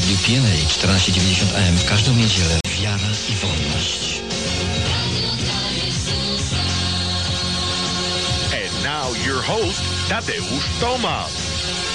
Radiu PNA 1490 AM w każdą niedzielę. Wiara i wolność. And now your host, Tadeusz Tomasz.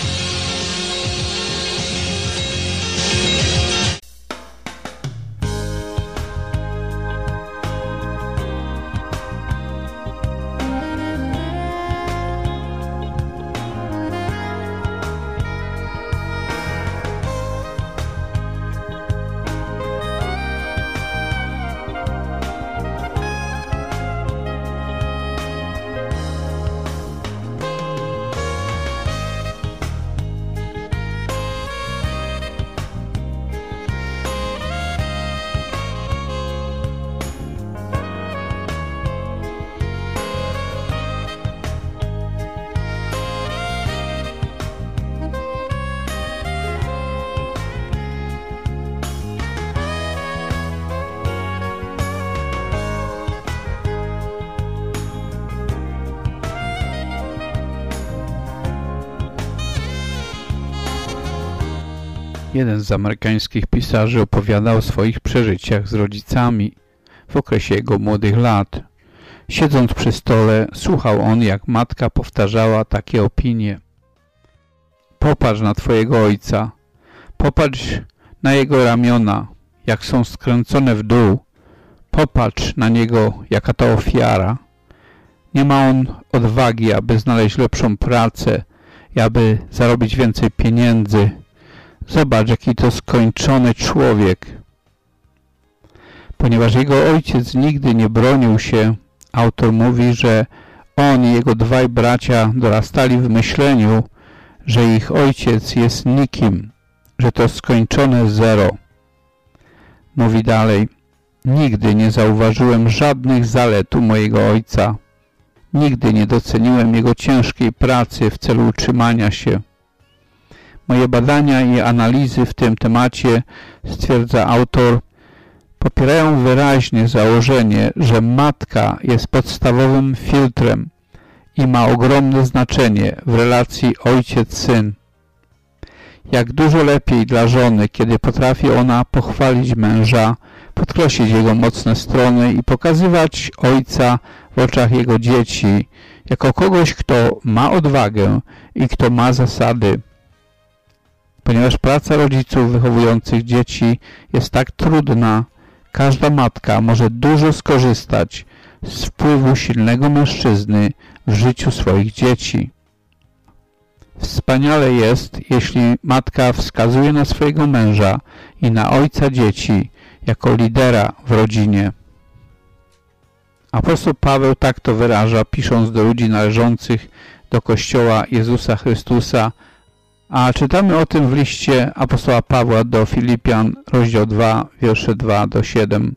Jeden z amerykańskich pisarzy opowiada o swoich przeżyciach z rodzicami w okresie jego młodych lat. Siedząc przy stole, słuchał on, jak matka powtarzała takie opinie. Popatrz na twojego ojca, popatrz na jego ramiona, jak są skręcone w dół. Popatrz na niego, jaka to ofiara. Nie ma on odwagi, aby znaleźć lepszą pracę i aby zarobić więcej pieniędzy. Zobacz, jaki to skończony człowiek. Ponieważ jego ojciec nigdy nie bronił się, autor mówi, że on i jego dwaj bracia dorastali w myśleniu, że ich ojciec jest nikim, że to skończone zero. Mówi dalej, nigdy nie zauważyłem żadnych zalet u mojego ojca. Nigdy nie doceniłem jego ciężkiej pracy w celu utrzymania się. Moje badania i analizy w tym temacie, stwierdza autor, popierają wyraźnie założenie, że matka jest podstawowym filtrem i ma ogromne znaczenie w relacji ojciec-syn. Jak dużo lepiej dla żony, kiedy potrafi ona pochwalić męża, podkreślić jego mocne strony i pokazywać ojca w oczach jego dzieci, jako kogoś, kto ma odwagę i kto ma zasady. Ponieważ praca rodziców wychowujących dzieci jest tak trudna, każda matka może dużo skorzystać z wpływu silnego mężczyzny w życiu swoich dzieci. Wspaniale jest, jeśli matka wskazuje na swojego męża i na ojca dzieci jako lidera w rodzinie. Apostoł Paweł tak to wyraża, pisząc do ludzi należących do Kościoła Jezusa Chrystusa, a czytamy o tym w liście apostoła Pawła do Filipian, rozdział 2, wiersze 2-7.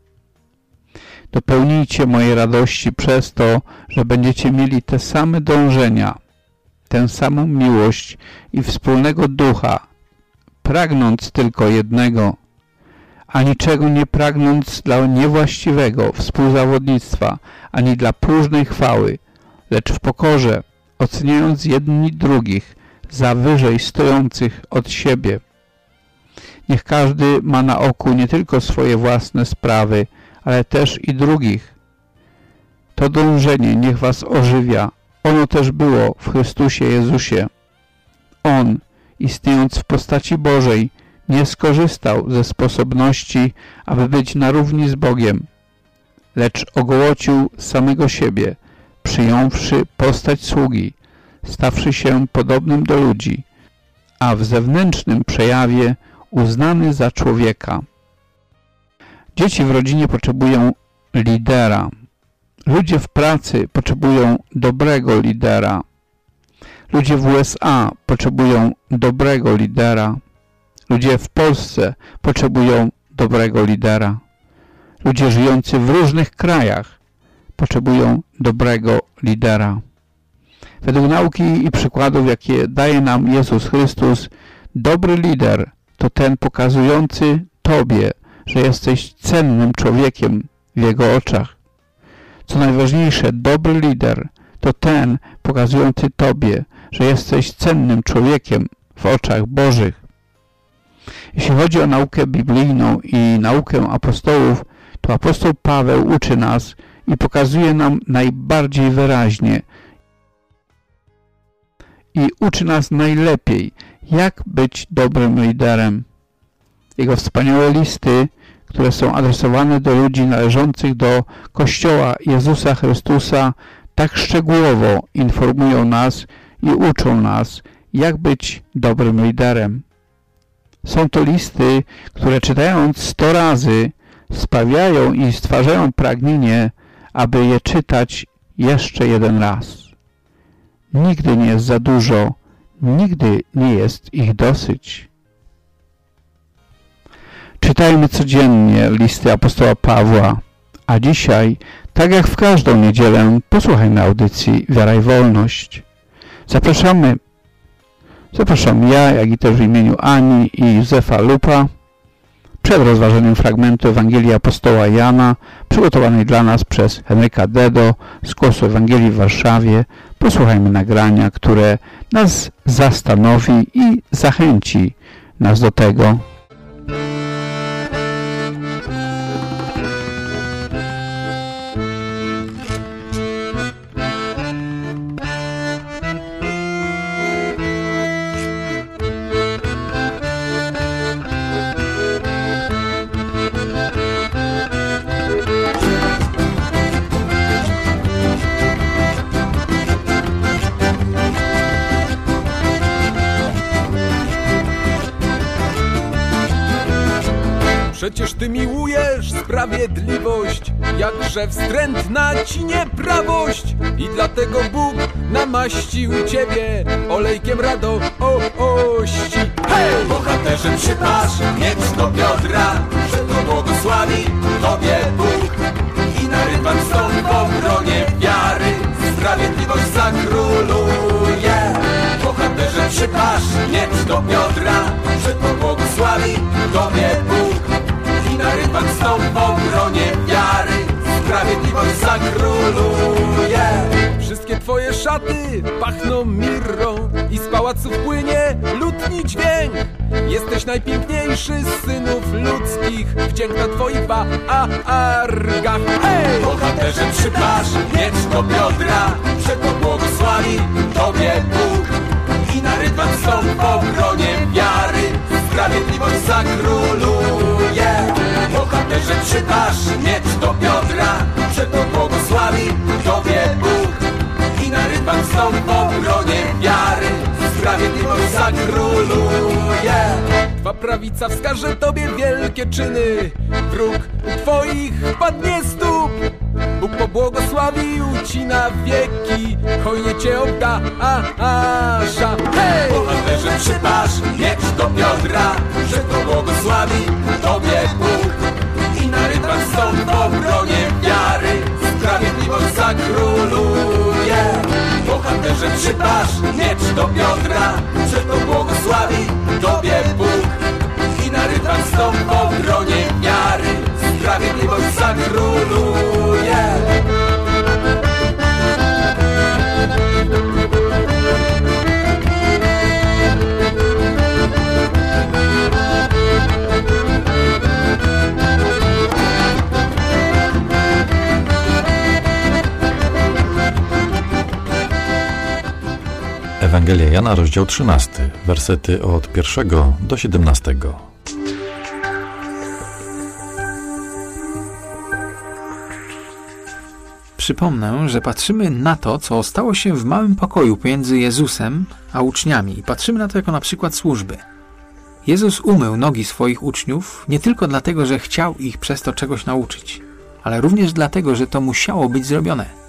Dopełnijcie mojej radości przez to, że będziecie mieli te same dążenia, tę samą miłość i wspólnego ducha, pragnąc tylko jednego, a niczego nie pragnąc dla niewłaściwego współzawodnictwa, ani dla próżnej chwały, lecz w pokorze, oceniając jedni drugich za wyżej stojących od siebie. Niech każdy ma na oku nie tylko swoje własne sprawy, ale też i drugich. To dążenie niech was ożywia. Ono też było w Chrystusie Jezusie. On, istniejąc w postaci Bożej, nie skorzystał ze sposobności, aby być na równi z Bogiem, lecz ogołocił samego siebie, przyjąwszy postać sługi, stawszy się podobnym do ludzi, a w zewnętrznym przejawie uznany za człowieka. Dzieci w rodzinie potrzebują lidera. Ludzie w pracy potrzebują dobrego lidera. Ludzie w USA potrzebują dobrego lidera. Ludzie w Polsce potrzebują dobrego lidera. Ludzie żyjący w różnych krajach potrzebują dobrego lidera. Według nauki i przykładów, jakie daje nam Jezus Chrystus, dobry lider to ten pokazujący Tobie, że jesteś cennym człowiekiem w Jego oczach. Co najważniejsze, dobry lider to ten pokazujący Tobie, że jesteś cennym człowiekiem w oczach Bożych. Jeśli chodzi o naukę biblijną i naukę apostołów, to apostoł Paweł uczy nas i pokazuje nam najbardziej wyraźnie i uczy nas najlepiej, jak być dobrym liderem. Jego wspaniałe listy, które są adresowane do ludzi należących do Kościoła Jezusa Chrystusa, tak szczegółowo informują nas i uczą nas, jak być dobrym liderem. Są to listy, które czytając 100 razy sprawiają i stwarzają pragnienie, aby je czytać jeszcze jeden raz. Nigdy nie jest za dużo, nigdy nie jest ich dosyć. Czytajmy codziennie listy apostoła Pawła, a dzisiaj, tak jak w każdą niedzielę, posłuchajmy audycji Wiara i Wolność. Zapraszam ja, jak i też w imieniu Ani i Józefa Lupa, przed rozważeniem fragmentu Ewangelii apostoła Jana, przygotowanej dla nas przez Henryka Dedo z Głosu Ewangelii w Warszawie, posłuchajmy nagrania, które nas zastanowi i zachęci nas do tego. Przecież Ty miłujesz sprawiedliwość, jakże wstrętna Ci nieprawość. I dlatego Bóg namaścił Ciebie olejkiem radości. Hej! Bohaterze, przypasz miecz do biodra, że to błogosławi Tobie Bóg. I na ryban stąd w obronie wiary sprawiedliwość zakróluje. Bohaterze, przypasz miecz do biodra, że to błogosławi Tobie Bóg. I na ryban stąd w obronie wiary sprawiedliwość zakróluje. Wszystkie Twoje szaty pachną mirrą i z pałaców płynie lutni dźwięk. Jesteś najpiękniejszy z synów ludzkich, wdzięk na Twoich wargach. Hej! Bohaterze, przypasz miecz do biodra, że to błogosławi Tobie Bóg. I na ryban stąd w obronie wiary sprawiedliwość zakróluje. Bohaterze, przypasz miecz do biodra, że to błogosławi Tobie Bóg. I na ryban stąd w obronie wiary sprawiedliwość zakróluje. Twa prawica wskaże Tobie wielkie czyny, wróg u Twoich padnie stóp. Bóg pobłogosławił Ci na wieki, hojnie Cię obdarza. Hej! Bohaterze, przypasz miecz do biodra, że to błogosławi Tobie Bóg. I na ryban stąd w obronie wiary sprawiedliwość zakróluje. Bohaterze, przypasz miecz do biodra, że to błogosławi Tobie Bóg. I na ryban stąd w obronie wiary sprawiedliwość zakróluje. Ewangelia Jana, rozdział 13, wersety od 1 do 17. Przypomnę, że patrzymy na to, co stało się w małym pokoju pomiędzy Jezusem a uczniami i patrzymy na to jako na przykład służby. Jezus umył nogi swoich uczniów nie tylko dlatego, że chciał ich przez to czegoś nauczyć, ale również dlatego, że to musiało być zrobione.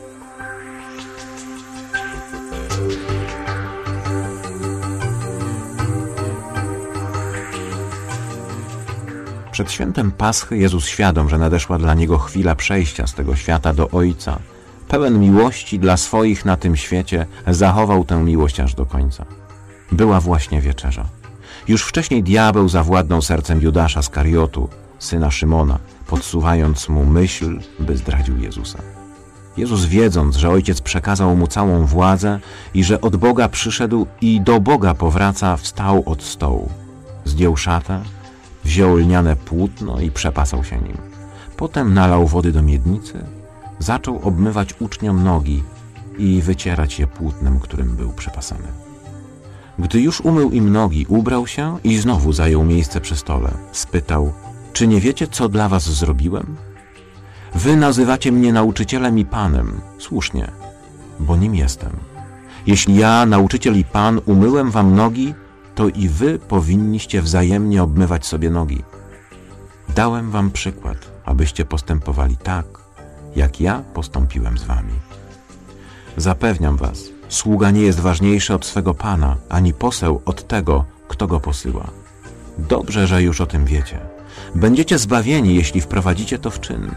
Przed świętem Paschy Jezus, świadom, że nadeszła dla Niego chwila przejścia z tego świata do Ojca, pełen miłości dla swoich na tym świecie, zachował tę miłość aż do końca. Była właśnie wieczerza. Już wcześniej diabeł zawładnął sercem Judasza Skariotu, syna Szymona, podsuwając mu myśl, by zdradził Jezusa. Jezus, wiedząc, że Ojciec przekazał mu całą władzę i że od Boga przyszedł i do Boga powraca, wstał od stołu. Zdjął szatę, wziął lniane płótno i przepasał się nim. Potem nalał wody do miednicy, zaczął obmywać uczniom nogi i wycierać je płótnem, którym był przepasany. Gdy już umył im nogi, ubrał się i znowu zajął miejsce przy stole. Spytał: czy nie wiecie, co dla was zrobiłem? Wy nazywacie mnie nauczycielem i Panem. Słusznie, bo nim jestem. Jeśli ja, nauczyciel i Pan, umyłem wam nogi, to i wy powinniście wzajemnie obmywać sobie nogi. Dałem wam przykład, abyście postępowali tak, jak ja postąpiłem z wami. Zapewniam was, sługa nie jest ważniejszy od swego Pana, ani poseł od tego, kto go posyła. Dobrze, że już o tym wiecie. Będziecie zbawieni, jeśli wprowadzicie to w czyn.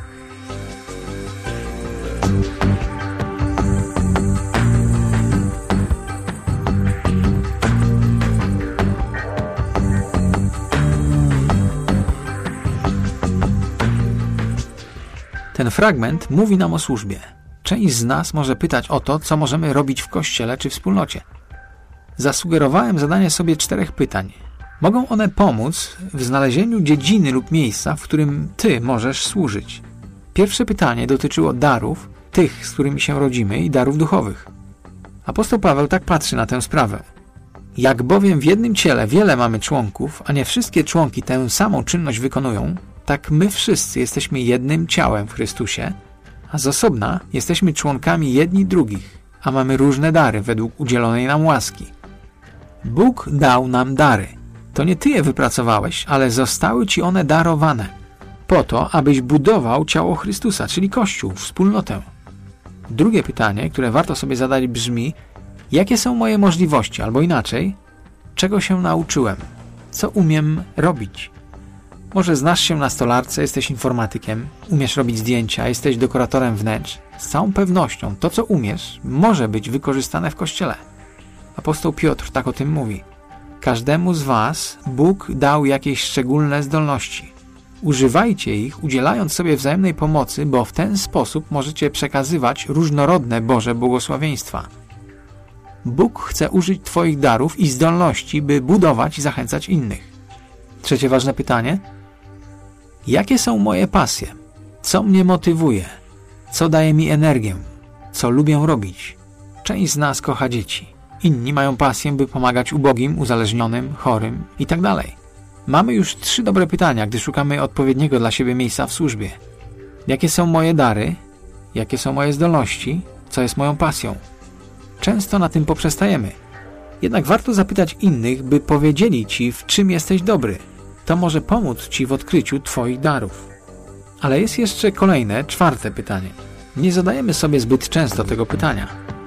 Ten fragment mówi nam o służbie. Część z nas może pytać o to, co możemy robić w kościele czy wspólnocie. Zasugerowałem zadanie sobie 4 pytań. Mogą one pomóc w znalezieniu dziedziny lub miejsca, w którym ty możesz służyć. Pierwsze pytanie dotyczyło darów, tych, z którymi się rodzimy, i darów duchowych. Apostoł Paweł tak patrzy na tę sprawę. Jak bowiem w jednym ciele wiele mamy członków, a nie wszystkie członki tę samą czynność wykonują, tak my wszyscy jesteśmy jednym ciałem w Chrystusie, a z osobna jesteśmy członkami jedni drugich, a mamy różne dary według udzielonej nam łaski. Bóg dał nam dary. To nie ty je wypracowałeś, ale zostały ci one darowane, po to, abyś budował ciało Chrystusa, czyli Kościół, wspólnotę. Drugie pytanie, które warto sobie zadać, brzmi: jakie są moje możliwości, albo inaczej, czego się nauczyłem, co umiem robić? Może znasz się na stolarce, jesteś informatykiem, umiesz robić zdjęcia, jesteś dekoratorem wnętrz. Z całą pewnością to, co umiesz, może być wykorzystane w Kościele. Apostoł Piotr tak o tym mówi. Każdemu z was Bóg dał jakieś szczególne zdolności. Używajcie ich, udzielając sobie wzajemnej pomocy, bo w ten sposób możecie przekazywać różnorodne Boże błogosławieństwa. Bóg chce użyć twoich darów i zdolności, by budować i zachęcać innych. Trzecie ważne pytanie. Jakie są moje pasje? Co mnie motywuje? Co daje mi energię? Co lubię robić? Część z nas kocha dzieci. Inni mają pasję, by pomagać ubogim, uzależnionym, chorym itd. Mamy już 3 dobre pytania, gdy szukamy odpowiedniego dla siebie miejsca w służbie. Jakie są moje dary? Jakie są moje zdolności? Co jest moją pasją? Często na tym poprzestajemy. Jednak warto zapytać innych, by powiedzieli ci, w czym jesteś dobry. To może pomóc ci w odkryciu twoich darów. Ale jest jeszcze kolejne, 4. pytanie. Nie zadajemy sobie zbyt często tego pytania.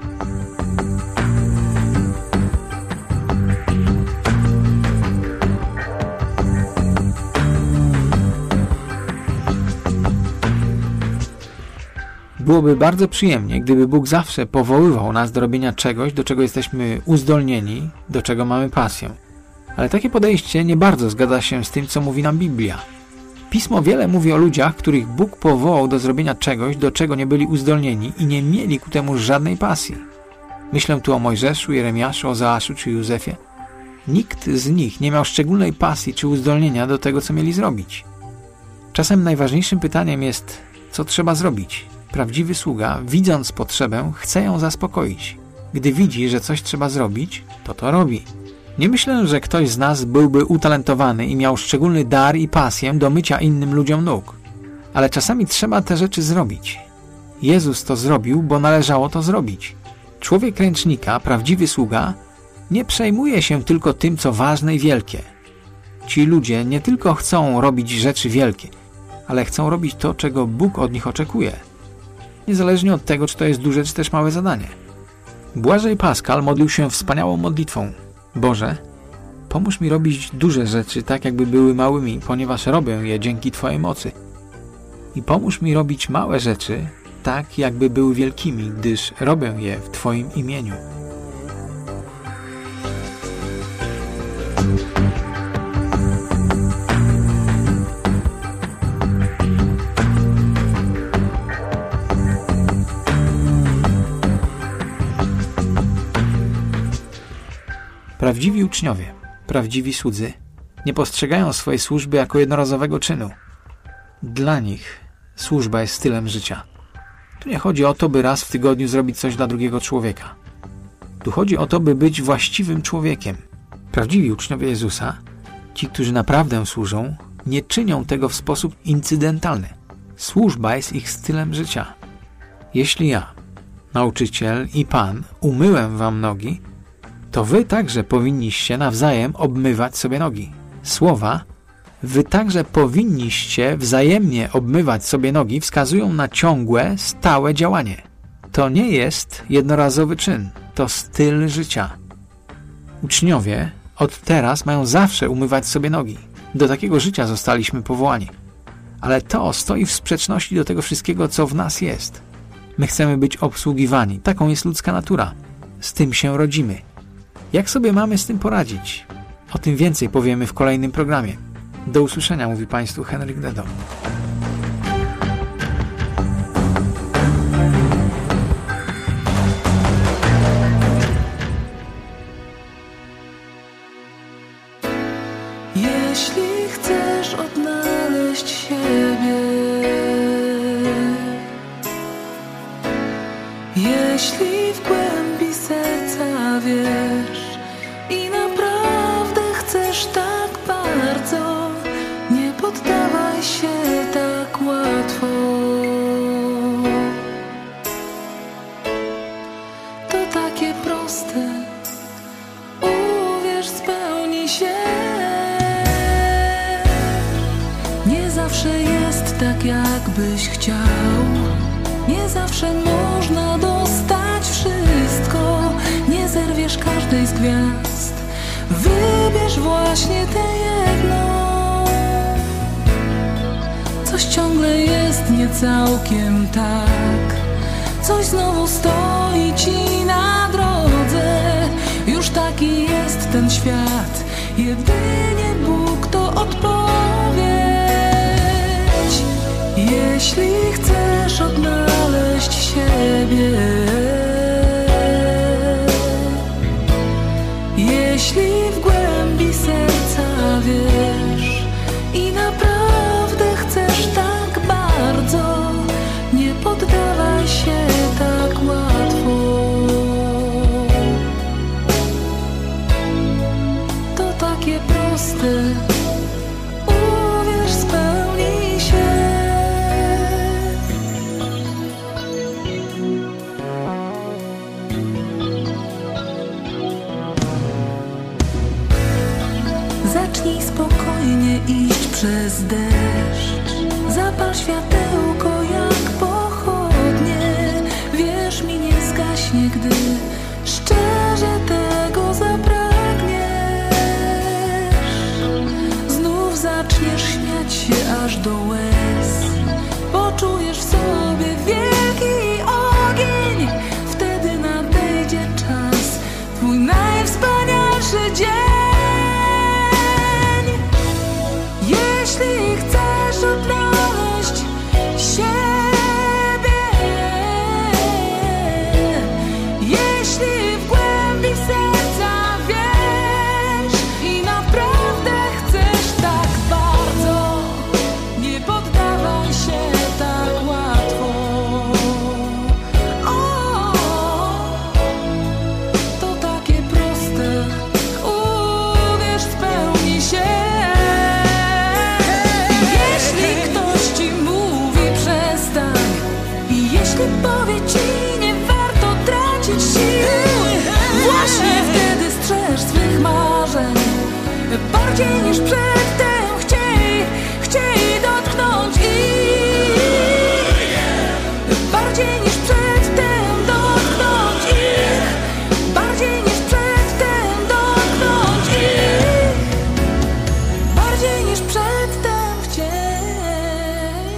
Byłoby bardzo przyjemnie, gdyby Bóg zawsze powoływał nas do robienia czegoś, do czego jesteśmy uzdolnieni, do czego mamy pasję. Ale takie podejście nie bardzo zgadza się z tym, co mówi nam Biblia. Pismo wiele mówi o ludziach, których Bóg powołał do zrobienia czegoś, do czego nie byli uzdolnieni i nie mieli ku temu żadnej pasji. Myślę tu o Mojżeszu, Jeremiaszu, Ozeaszu czy Józefie. Nikt z nich nie miał szczególnej pasji czy uzdolnienia do tego, co mieli zrobić. Czasem najważniejszym pytaniem jest, co trzeba zrobić. Prawdziwy sługa, widząc potrzebę, chce ją zaspokoić. Gdy widzi, że coś trzeba zrobić, to robi. Nie myślę, że ktoś z nas byłby utalentowany i miał szczególny dar i pasję do mycia innym ludziom nóg. Ale czasami trzeba te rzeczy zrobić. Jezus to zrobił, bo należało to zrobić. Człowiek ręcznika, prawdziwy sługa, nie przejmuje się tylko tym, co ważne i wielkie. Ci ludzie nie tylko chcą robić rzeczy wielkie, ale chcą robić to, czego Bóg od nich oczekuje. Niezależnie od tego, czy to jest duże, czy też małe zadanie. Błażej Pascal modlił się wspaniałą modlitwą. Boże, pomóż mi robić duże rzeczy tak, jakby były małymi, ponieważ robię je dzięki Twojej mocy. I pomóż mi robić małe rzeczy tak, jakby były wielkimi, gdyż robię je w Twoim imieniu. Prawdziwi uczniowie, prawdziwi słudzy, nie postrzegają swojej służby jako jednorazowego czynu. Dla nich służba jest stylem życia. Tu nie chodzi o to, by raz w tygodniu zrobić coś dla drugiego człowieka. Tu chodzi o to, by być właściwym człowiekiem. Prawdziwi uczniowie Jezusa, ci, którzy naprawdę służą, nie czynią tego w sposób incydentalny. Służba jest ich stylem życia. Jeśli ja, nauczyciel i Pan, umyłem wam nogi, to wy także powinniście nawzajem obmywać sobie nogi. Słowa wy także powinniście wzajemnie obmywać sobie nogi wskazują na ciągłe, stałe działanie. To nie jest jednorazowy czyn, to styl życia. Uczniowie od teraz mają zawsze umywać sobie nogi. Do takiego życia zostaliśmy powołani. Ale to stoi w sprzeczności do tego wszystkiego, co w nas jest. My chcemy być obsługiwani. Taką jest ludzka natura. Z tym się rodzimy. Jak sobie mamy z tym poradzić? O tym więcej powiemy w kolejnym programie. Do usłyszenia, mówi Państwu Henryk Dedo. Jeśli chcesz odnaleźć siebie, jeśli w głębi serca wiesz i naprawdę chcesz tak bardzo, nie poddawaj się tak łatwo. To takie proste, uwierz, spełni się. Nie zawsze jest tak, jakbyś chciał. Nie zawsze można dostać wszystko. Nie zerwiesz każdej z gwiazd. Wybierz właśnie tę jedną. Coś ciągle jest nie całkiem tak. Coś znowu stoi ci na drodze. Już taki jest ten świat. Jedynie Bóg to odpowiedź. Jeśli chcesz odnaleźć siebie, jeśli w głębi serca wiesz i naprawdę chcesz tak bardzo, nie poddawaj się tak łatwo. To takie proste, uwierz, spełni się. Zacznij spokojnie iść przez deszcz. Zapal światełko jak pochodnie. Wierz mi, nie zgaśnie, gdy szczerze tego zapragniesz. Znów zaczniesz śmiać się aż do łez. Poczujesz w sobie wielki ogień. Wtedy nadejdzie czas, twój najwspanialszy dzień. Jeśli chcesz odnaleźć siebie, jeśli w głębi serca wiesz i naprawdę chcesz tak bardzo, nie poddawaj się tak łatwo. O, to takie proste, uwierz, spełni się. Powie ci, nie warto tracić sił. Właśnie wtedy strzeż swych marzeń. Bardziej niż przedtem chciej dotknąć ich. Bardziej niż przedtem dotknąć ich. Bardziej niż przedtem dotknąć ich. Bardziej niż przedtem chciej.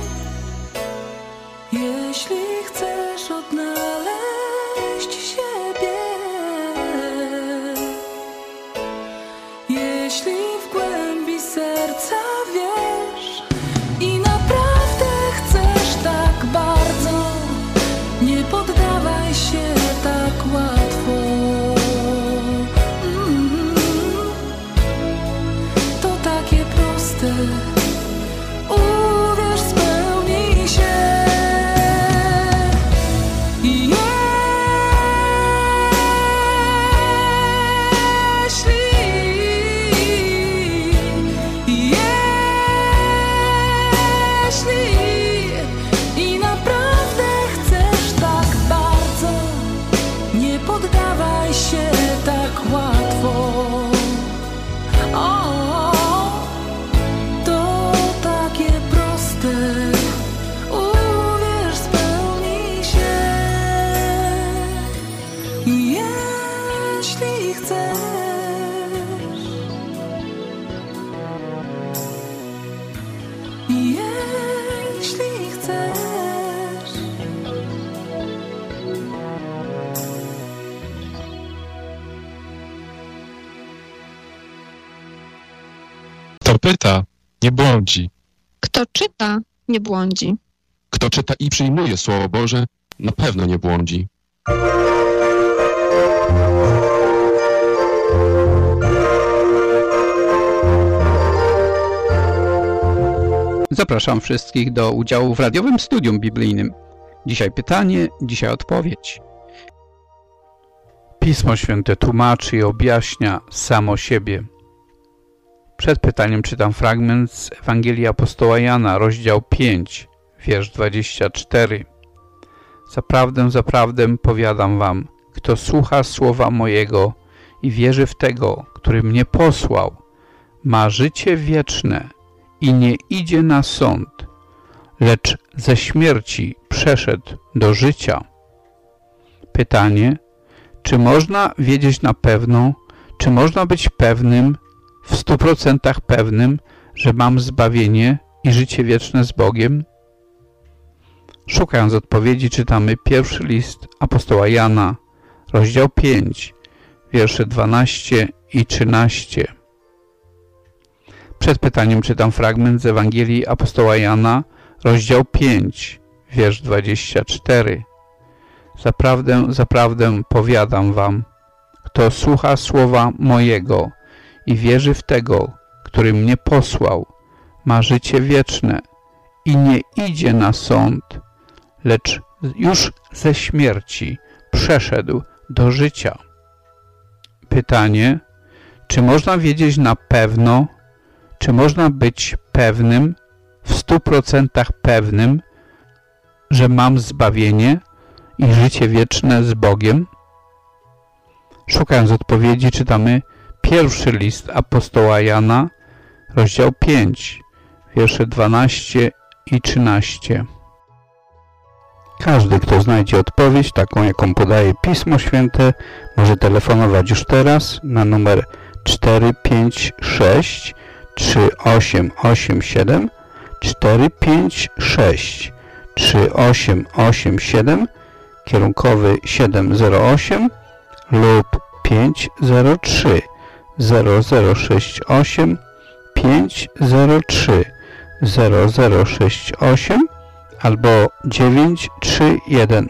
Jeśli chcesz odnaleźć siebie, jeśli w głębi serca pyta, nie błądzi. Kto czyta, nie błądzi. Kto czyta i przyjmuje Słowo Boże, na pewno nie błądzi. Zapraszam wszystkich do udziału w radiowym studium biblijnym. Dzisiaj pytanie, dzisiaj odpowiedź. Pismo Święte tłumaczy i objaśnia samo siebie. Przed pytaniem czytam fragment z Ewangelii Apostoła Jana, rozdział 5, wiersz 24. Zaprawdę, zaprawdę powiadam wam, kto słucha słowa mojego i wierzy w tego, który mnie posłał, ma życie wieczne i nie idzie na sąd, lecz ze śmierci przeszedł do życia. Pytanie, czy można wiedzieć na pewno, czy można być pewnym, w 100% pewnym, że mam zbawienie i życie wieczne z Bogiem? Szukając odpowiedzi czytamy pierwszy list apostoła Jana, rozdział 5, wiersze 12 i 13. Przed pytaniem czytam fragment z Ewangelii apostoła Jana, rozdział 5, wiersz 24. Zaprawdę, zaprawdę powiadam wam, kto słucha słowa mojego i wierzy w tego, który mnie posłał, ma życie wieczne i nie idzie na sąd, lecz już ze śmierci przeszedł do życia. Pytanie, czy można wiedzieć na pewno, czy można być pewnym, w 100% pewnym, że mam zbawienie i życie wieczne z Bogiem? Szukając odpowiedzi czytamy pierwszy list apostoła Jana, rozdział 5, wiersze 12 i 13. Każdy, kto znajdzie odpowiedź, taką jaką podaje Pismo Święte, może telefonować już teraz na numer 456 3887 456 3887 kierunkowy 708 lub 503 0068 503 0068 albo 931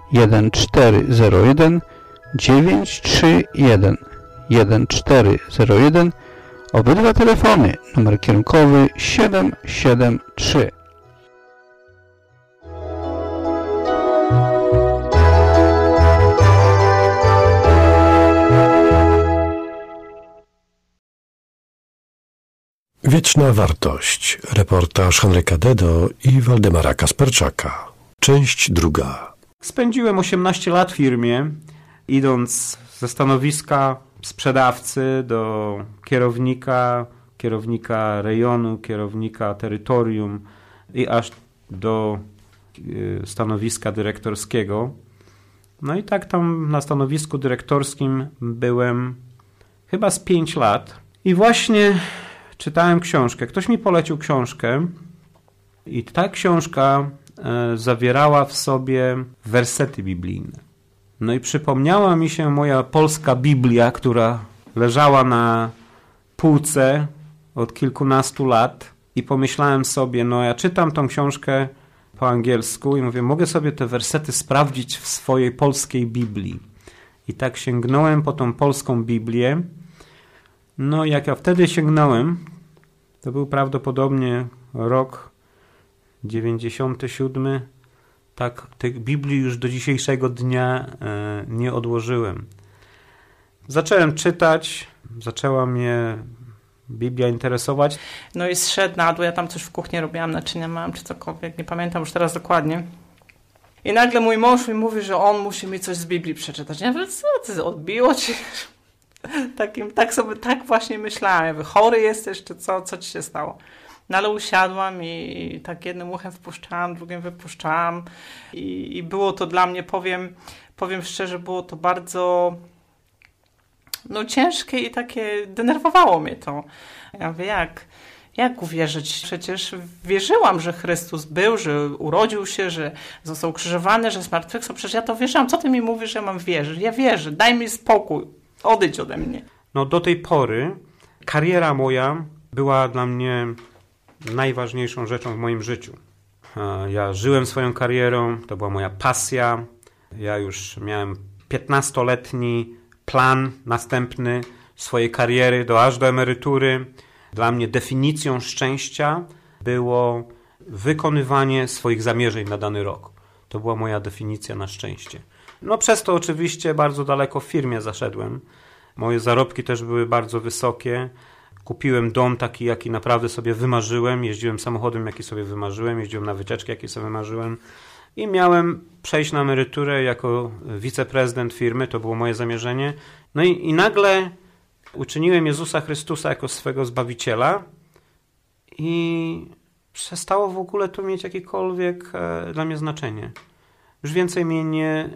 1401 931 1401. Obydwa telefony, numer kierunkowy 773. Wieczna wartość. Reportaż Henryka Dedo i Waldemara Kasperczaka. Część druga. Spędziłem 18 lat w firmie, idąc ze stanowiska sprzedawcy do kierownika rejonu, kierownika terytorium i aż do stanowiska dyrektorskiego. No i tak tam na stanowisku dyrektorskim byłem chyba z 5 lat. I właśnie czytałem książkę. Ktoś mi polecił książkę i ta książka zawierała w sobie wersety biblijne. No i przypomniała mi się moja polska Biblia, która leżała na półce od kilkunastu lat i pomyślałem sobie, no ja czytam tą książkę po angielsku i mówię, mogę sobie te wersety sprawdzić w swojej polskiej Biblii. I tak sięgnąłem po tą polską Biblię. No jak ja wtedy sięgnąłem, to był prawdopodobnie rok 97. Tak, tych Biblii już do dzisiejszego dnia nie odłożyłem. Zacząłem czytać, zaczęła mnie Biblia interesować. No i zszedł na dół, ja tam coś w kuchni robiłam, naczynia małam czy cokolwiek, nie pamiętam już teraz dokładnie. I nagle mój mąż mi mówi, że on musi mi coś z Biblii przeczytać. Ja mówię, co ty, odbiło ci? Tak właśnie myślałem. Ja mówię, chory jesteś, czy co ci się stało? No ale usiadłam i tak jednym uchem wpuszczałam, drugim wypuszczałam i było to dla mnie, powiem szczerze, było to bardzo ciężkie i takie, denerwowało mnie to. Ja mówię, jak uwierzyć? Przecież wierzyłam, że Chrystus był, że urodził się, że został ukrzyżowany, że zmartwychwstał. Przecież ja to wierzyłam. Co ty mi mówisz, że mam wierzyć? Ja wierzę. Daj mi spokój. Odejdź ode mnie. No do tej pory kariera moja była dla mnie najważniejszą rzeczą w moim życiu. Ja żyłem swoją karierą, to była moja pasja. Ja już miałem 15-letni plan następny swojej kariery aż do emerytury. Dla mnie definicją szczęścia było wykonywanie swoich zamierzeń na dany rok. To była moja definicja na szczęście. No przez to oczywiście bardzo daleko w firmie zaszedłem. Moje zarobki też były bardzo wysokie. Kupiłem dom taki, jaki naprawdę sobie wymarzyłem. Jeździłem samochodem, jaki sobie wymarzyłem. Jeździłem na wycieczki, jakie sobie wymarzyłem. I miałem przejść na emeryturę jako wiceprezydent firmy. To było moje zamierzenie. No i nagle uczyniłem Jezusa Chrystusa jako swego Zbawiciela i przestało w ogóle to mieć jakiekolwiek dla mnie znaczenie. Już więcej mnie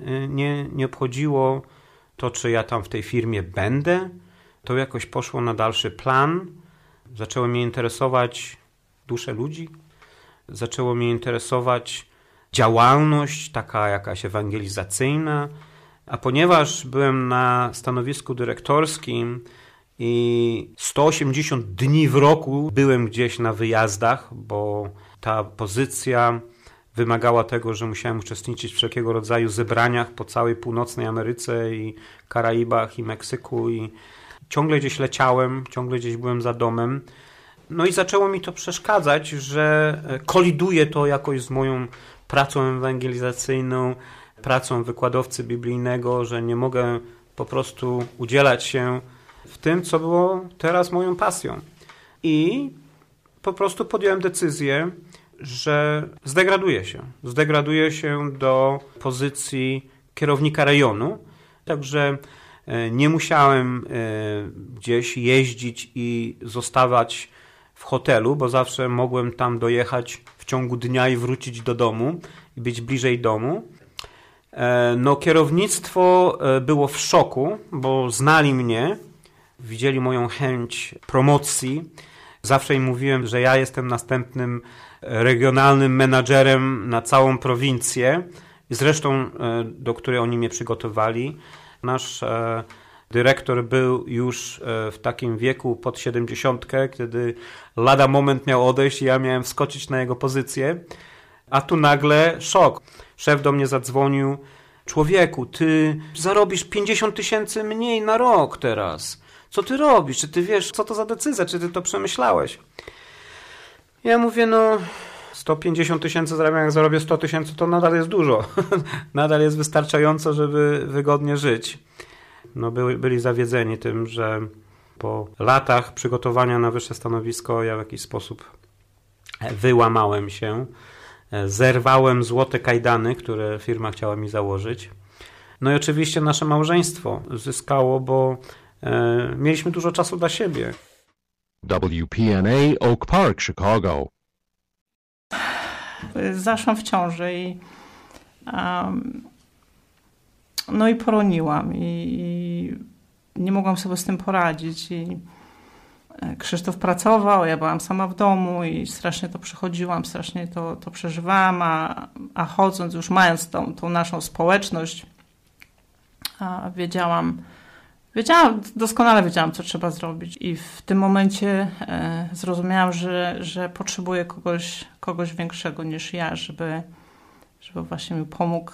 nie obchodziło to, czy ja tam w tej firmie będę. To jakoś poszło na dalszy plan. Zaczęło mnie interesować dusze ludzi. Zaczęło mnie interesować działalność taka jakaś ewangelizacyjna. A ponieważ byłem na stanowisku dyrektorskim i 180 dni w roku byłem gdzieś na wyjazdach, bo ta pozycja wymagała tego, że musiałem uczestniczyć w wszelkiego rodzaju zebraniach po całej północnej Ameryce i Karaibach i Meksyku i ciągle gdzieś leciałem, ciągle gdzieś byłem za domem. No i zaczęło mi to przeszkadzać, że koliduje to jakoś z moją pracą ewangelizacyjną, pracą wykładowcy biblijnego, że nie mogę po prostu udzielać się w tym, co było teraz moją pasją. I po prostu podjąłem decyzję, że zdegraduję się do pozycji kierownika rejonu. Także nie musiałem gdzieś jeździć i zostawać w hotelu, bo zawsze mogłem tam dojechać w ciągu dnia i wrócić do domu i być bliżej domu. No, kierownictwo było w szoku, bo znali mnie, widzieli moją chęć promocji. Zawsze im mówiłem, że ja jestem następnym regionalnym menadżerem na całą prowincję, zresztą do której oni mnie przygotowali. Nasz dyrektor był już w takim wieku pod 70, kiedy lada moment miał odejść i ja miałem wskoczyć na jego pozycję. A tu nagle szok. Szef do mnie zadzwonił. Człowieku, ty zarobisz 50 000 mniej na rok teraz. Co ty robisz? Czy ty wiesz, co to za decyzja? Czy ty to przemyślałeś? Ja mówię, 150 000 zarabiam, jak zarobię 100 000, to nadal jest dużo. Nadal jest wystarczająco, żeby wygodnie żyć. Byli zawiedzeni tym, że po latach przygotowania na wyższe stanowisko ja w jakiś sposób wyłamałem się. Zerwałem złote kajdany, które firma chciała mi założyć. No i oczywiście nasze małżeństwo zyskało, bo mieliśmy dużo czasu dla siebie. WPNA Oak Park, Chicago. Zaszłam w ciążę i no i poroniłam i nie mogłam sobie z tym poradzić i Krzysztof pracował, ja byłam sama w domu i strasznie to przechodziłam, strasznie to przeżywałam, a chodząc, już mając tą naszą społeczność, doskonale wiedziałam, co trzeba zrobić i w tym momencie zrozumiałam, że potrzebuję kogoś większego niż ja, żeby właśnie mi pomógł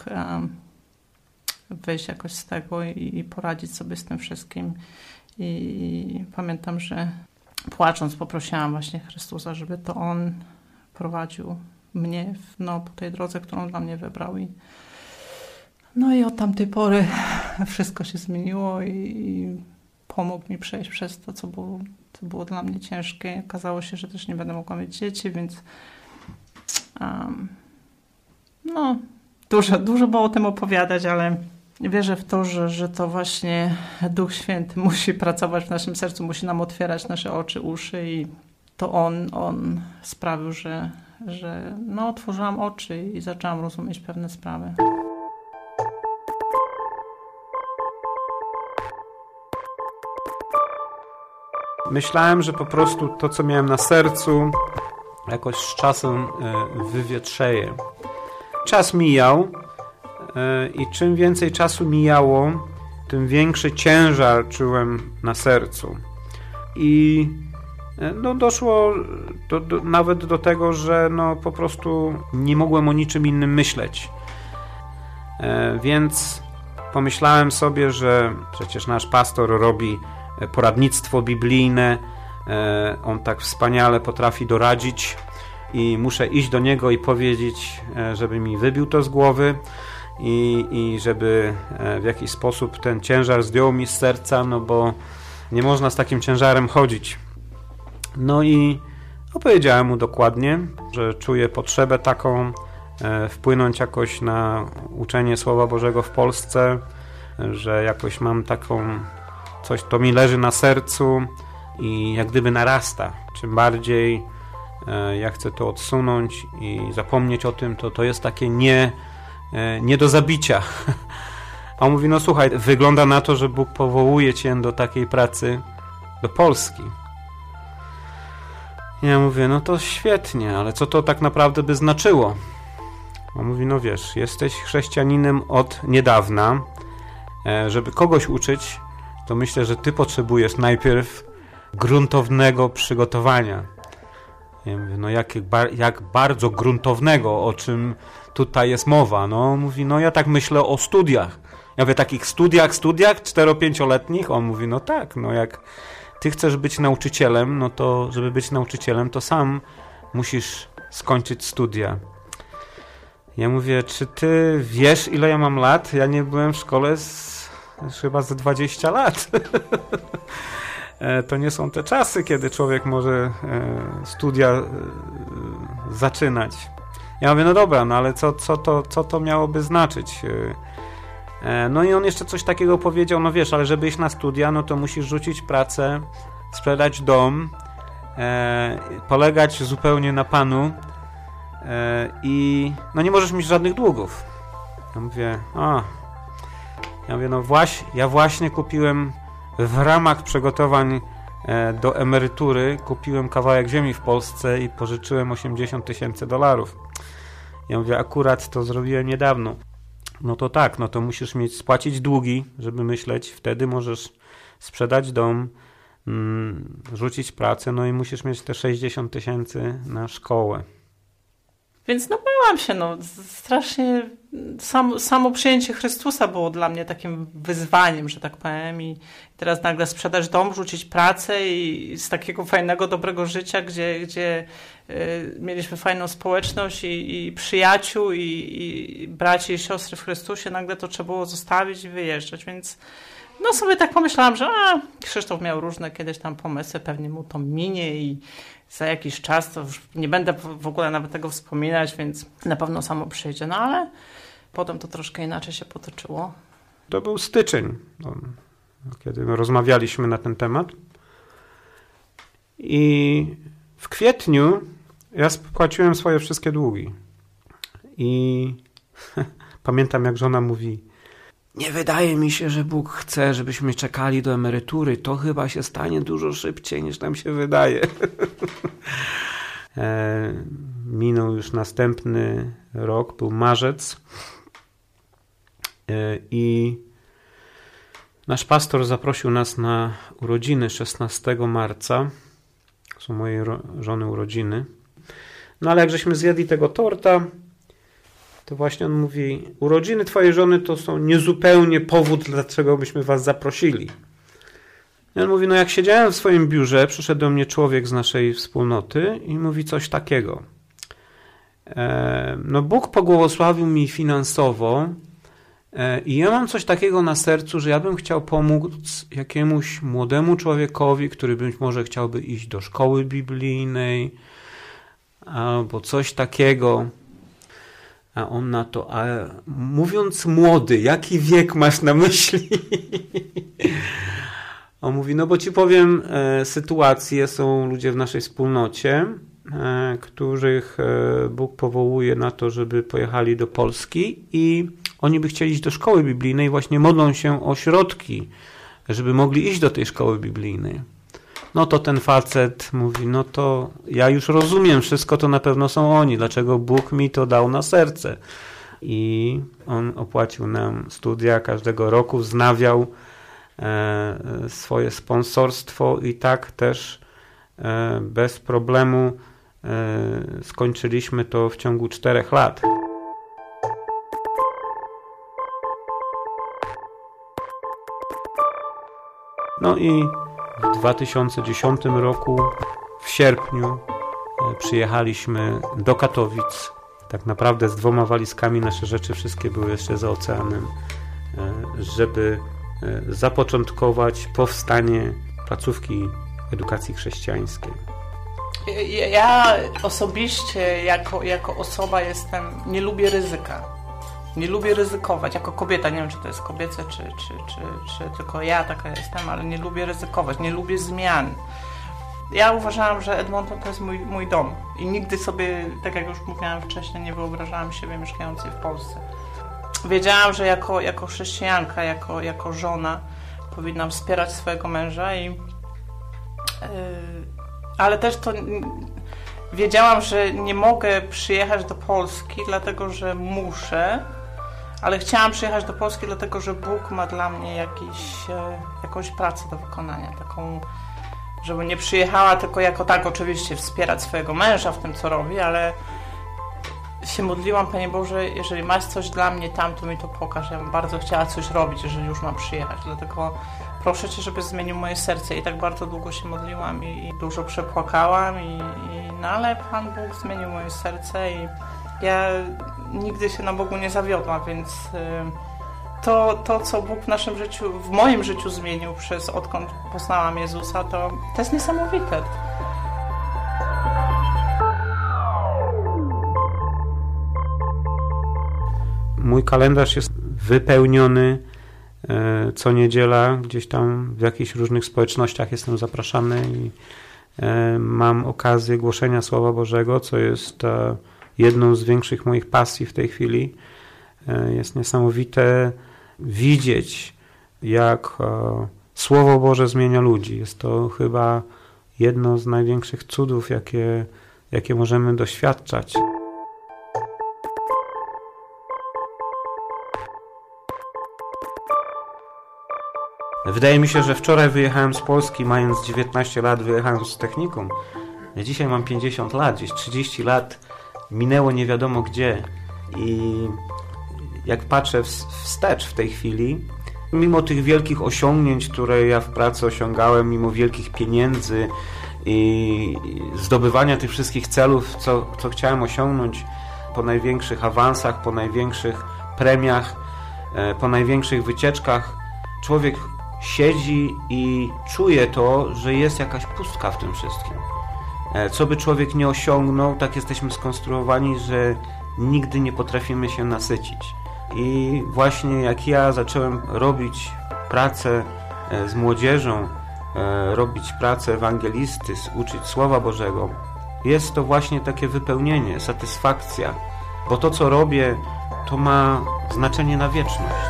wyjść jakoś z tego i poradzić sobie z tym wszystkim. I pamiętam, że płacząc poprosiłam właśnie Chrystusa, żeby to On prowadził mnie po tej drodze, którą dla mnie wybrał. No i od tamtej pory wszystko się zmieniło i pomógł mi przejść przez to, co było dla mnie ciężkie. Okazało się, że też nie będę mogła mieć dzieci, więc dużo było o tym opowiadać, ale wierzę w to, że to właśnie Duch Święty musi pracować w naszym sercu, musi nam otwierać nasze oczy, uszy i to On sprawił, że otworzyłam oczy i zaczęłam rozumieć pewne sprawy. Myślałem, że po prostu to, co miałem na sercu, jakoś z czasem wywietrzeje. Czas mijał i czym więcej czasu mijało, tym większy ciężar czułem na sercu. I No doszło nawet do tego, że no po prostu nie mogłem o niczym innym myśleć. Więc pomyślałem sobie, że przecież nasz pastor robi poradnictwo biblijne, on tak wspaniale potrafi doradzić i muszę iść do niego i powiedzieć, żeby mi wybił to z głowy i żeby w jakiś sposób ten ciężar zdjął mi z serca, no bo nie można z takim ciężarem chodzić. No i opowiedziałem mu dokładnie, że czuję potrzebę taką, wpłynąć jakoś na uczenie Słowa Bożego w Polsce, że jakoś mam taką, coś to mi leży na sercu i jak gdyby narasta. Czym bardziej ja chcę to odsunąć i zapomnieć o tym, to jest takie nie do zabicia. A on mówi, no słuchaj, wygląda na to, że Bóg powołuje cię do takiej pracy do Polski. Ja mówię, no to świetnie, ale co to tak naprawdę by znaczyło? On mówi, no wiesz, jesteś chrześcijaninem od niedawna. Żeby kogoś uczyć, to myślę, że ty potrzebujesz najpierw gruntownego przygotowania. Ja mówię, no jak bardzo gruntownego, o czym tutaj jest mowa? No on mówi, no ja tak myślę o studiach. Ja mówię, takich studiach 4-5-letnich? On mówi, no tak, no jak ty chcesz być nauczycielem, no to żeby być nauczycielem, to sam musisz skończyć studia. Ja mówię, czy ty wiesz, ile ja mam lat? Ja nie byłem w szkole chyba ze 20 lat. To nie są te czasy, kiedy człowiek może studia zaczynać. Ja mówię, no dobra, no ale co to miałoby znaczyć? No i on jeszcze coś takiego powiedział, no wiesz, ale żeby iść na studia, no to musisz rzucić pracę, sprzedać dom, polegać zupełnie na Panu i no nie możesz mieć żadnych długów. Ja mówię, no ja właśnie kupiłem w ramach przygotowań do emerytury, kupiłem kawałek ziemi w Polsce i pożyczyłem $80,000. Ja mówię, akurat to zrobiłem niedawno. No to tak, no to musisz spłacić długi, żeby myśleć, wtedy możesz sprzedać dom, rzucić pracę, no i musisz mieć te 60,000 na szkołę. Więc no bałam się, no strasznie samo przyjęcie Chrystusa było dla mnie takim wyzwaniem, że tak powiem, i teraz nagle sprzedać dom, rzucić pracę i z takiego fajnego, dobrego życia, gdzie mieliśmy fajną społeczność i przyjaciół i braci i siostry w Chrystusie, nagle to trzeba było zostawić i wyjeżdżać, więc no sobie tak pomyślałam, że Krzysztof miał różne kiedyś tam pomysły, pewnie mu to minie i za jakiś czas to już nie będę w ogóle nawet tego wspominać, więc na pewno samo przyjdzie. No ale potem to troszkę inaczej się potoczyło. To był styczeń, kiedy rozmawialiśmy na ten temat. I w kwietniu ja spłaciłem swoje wszystkie długi. I pamiętam, jak żona mówi, nie wydaje mi się, że Bóg chce, żebyśmy czekali do emerytury. To chyba się stanie dużo szybciej, niż nam się wydaje. Minął już następny rok, był marzec. I nasz pastor zaprosił nas na urodziny 16 marca. Są mojej żony urodziny. No ale jak żeśmy zjedli tego torta, to właśnie on mówi, urodziny twojej żony to są niezupełnie powód, dlaczego byśmy was zaprosili. I on mówi, no jak siedziałem w swoim biurze, przyszedł do mnie człowiek z naszej wspólnoty i mówi coś takiego. No Bóg pobłogosławił mi finansowo i ja mam coś takiego na sercu, że ja bym chciał pomóc jakiemuś młodemu człowiekowi, który być może chciałby iść do szkoły biblijnej albo coś takiego. A on na to, mówiąc młody, jaki wiek masz na myśli? On mówi, no bo ci powiem, sytuacje, są ludzie w naszej wspólnocie, których Bóg powołuje na to, żeby pojechali do Polski i oni by chcieli iść do szkoły biblijnej, właśnie modlą się o środki, żeby mogli iść do tej szkoły biblijnej. No to ten facet mówi, no to ja już rozumiem, wszystko to na pewno są oni, dlaczego Bóg mi to dał na serce. I on opłacił nam studia każdego roku, wznawiał swoje sponsorstwo i tak też bez problemu skończyliśmy to w ciągu 4 lat. No i w 2010 roku w sierpniu przyjechaliśmy do Katowic. Tak naprawdę z 2 walizkami nasze rzeczy wszystkie były jeszcze za oceanem, żeby zapoczątkować powstanie placówki edukacji chrześcijańskiej. Ja osobiście jako osoba nie lubię ryzyka. Nie lubię ryzykować. Jako kobieta, nie wiem, czy to jest kobiece, czy tylko ja taka jestem, ale nie lubię ryzykować, nie lubię zmian. Ja uważałam, że Edmonton to jest mój dom i nigdy sobie, tak jak już mówiłam wcześniej, nie wyobrażałam siebie mieszkającej w Polsce. Wiedziałam, że jako chrześcijanka, jako żona powinnam wspierać swojego męża ale też to wiedziałam, że nie mogę przyjechać do Polski, dlatego że muszę, ale chciałam przyjechać do Polski, dlatego że Bóg ma dla mnie jakąś pracę do wykonania, taką, żeby nie przyjechała tylko jako tak oczywiście wspierać swojego męża w tym, co robi, ale się modliłam, Panie Boże, jeżeli masz coś dla mnie tam, to mi to pokaż. Ja bym bardzo chciała coś robić, jeżeli już mam przyjechać, dlatego proszę Cię, żebyś zmienił moje serce. I tak bardzo długo się modliłam i dużo przepłakałam, no ale Pan Bóg zmienił moje serce i ja nigdy się na Bogu nie zawiodłam, więc to co Bóg w moim życiu zmienił odkąd poznałam Jezusa, to jest niesamowite. Mój kalendarz jest wypełniony. Co niedziela gdzieś tam w jakichś różnych społecznościach jestem zapraszany i mam okazję głoszenia Słowa Bożego, co jest jedną z większych moich pasji w tej chwili. Jest niesamowite widzieć, jak Słowo Boże zmienia ludzi. Jest to chyba jedno z największych cudów, jakie możemy doświadczać. Wydaje mi się, że wczoraj wyjechałem z Polski, mając 19 lat, wyjechałem z technikum. Ja dzisiaj mam 50 lat, gdzieś 30 lat minęło nie wiadomo gdzie. I jak patrzę wstecz w tej chwili, mimo tych wielkich osiągnięć, które ja w pracy osiągałem, mimo wielkich pieniędzy i zdobywania tych wszystkich celów, co chciałem osiągnąć, po największych awansach, po największych premiach, po największych wycieczkach, człowiek siedzi i czuje to, że jest jakaś pustka w tym wszystkim. Co by człowiek nie osiągnął, tak jesteśmy skonstruowani, że nigdy nie potrafimy się nasycić. I właśnie jak ja zacząłem robić pracę z młodzieżą, robić pracę ewangelisty, uczyć Słowa Bożego, jest to właśnie takie wypełnienie, satysfakcja, bo to, co robię, to ma znaczenie na wieczność.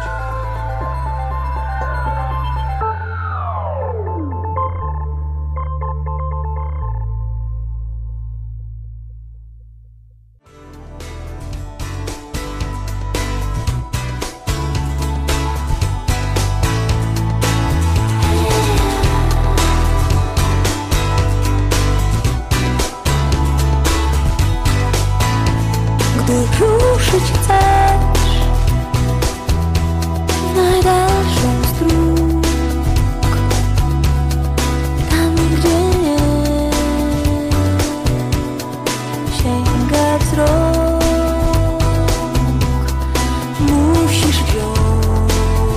Ruszyć chcesz w najdalszą z dróg, tam gdzie nie sięga wzrok, musisz wziąć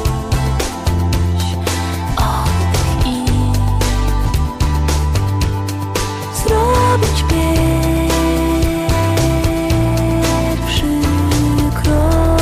oddech i zrobić pierwszy krok.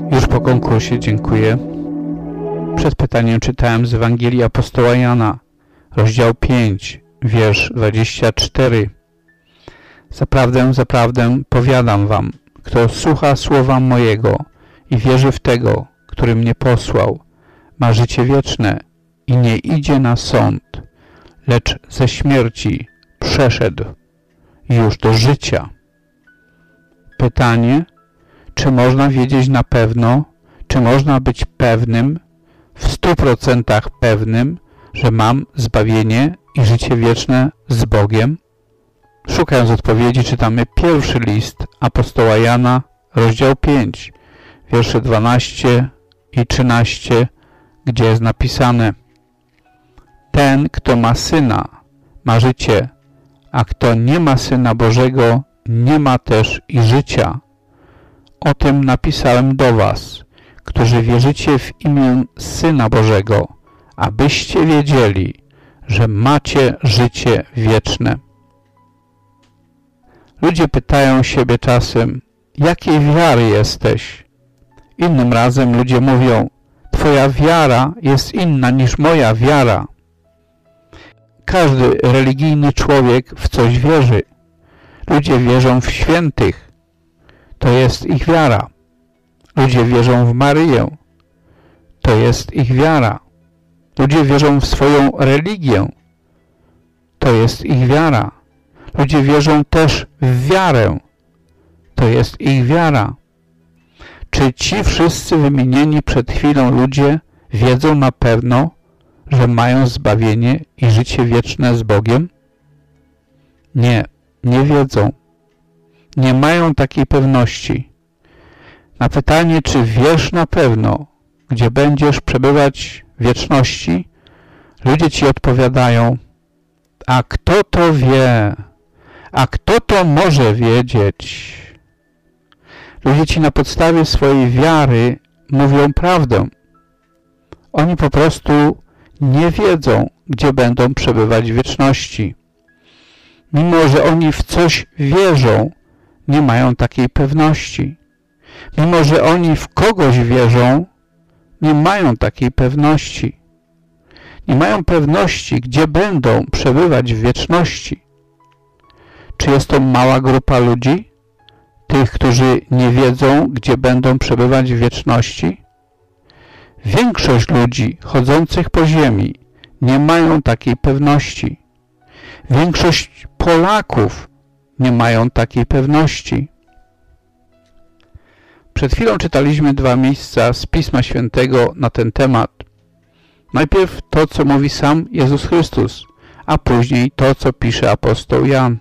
Już po konkursie dziękuję. Przed pytaniem czytałem z Ewangelii apostoła Jana, rozdział 5, wiersz 24. Zaprawdę, zaprawdę powiadam wam, kto słucha słowa mojego i wierzy w tego, który mnie posłał, ma życie wieczne i nie idzie na sąd, lecz ze śmierci przeszedł już do życia. Pytanie, czy można wiedzieć na pewno, czy można być pewnym, w 100% pewnym, że mam zbawienie i życie wieczne z Bogiem? Szukając odpowiedzi, czytamy pierwszy list apostoła Jana, rozdział 5, wiersze 12 i 13, gdzie jest napisane: ten, kto ma Syna, ma życie, a kto nie ma Syna Bożego, nie ma też i życia. O tym napisałem do was, którzy wierzycie w imię Syna Bożego, abyście wiedzieli, że macie życie wieczne. Ludzie pytają siebie czasem, jakiej wiary jesteś? Innym razem ludzie mówią, twoja wiara jest inna niż moja wiara. Każdy religijny człowiek w coś wierzy. Ludzie wierzą w świętych. To jest ich wiara. Ludzie wierzą w Maryję. To jest ich wiara. Ludzie wierzą w swoją religię. To jest ich wiara. Ludzie wierzą też w wiarę. To jest ich wiara. Czy ci wszyscy wymienieni przed chwilą ludzie wiedzą na pewno, że mają zbawienie i życie wieczne z Bogiem? Nie, nie wiedzą. Nie mają takiej pewności. Na pytanie, czy wiesz na pewno, gdzie będziesz przebywać w wieczności, ludzie ci odpowiadają, a kto to wie? A kto to może wiedzieć? Ludzie ci na podstawie swojej wiary mówią prawdę. Oni po prostu nie wiedzą, gdzie będą przebywać w wieczności. Mimo że oni w coś wierzą, nie mają takiej pewności. Mimo że oni w kogoś wierzą, nie mają takiej pewności. Nie mają pewności, gdzie będą przebywać w wieczności. Czy jest to mała grupa ludzi? Tych, którzy nie wiedzą, gdzie będą przebywać w wieczności? Większość ludzi chodzących po ziemi nie mają takiej pewności. Większość Polaków nie mają takiej pewności. Przed chwilą czytaliśmy 2 miejsca z Pisma Świętego na ten temat. Najpierw to, co mówi sam Jezus Chrystus, a później to, co pisze apostoł Jan.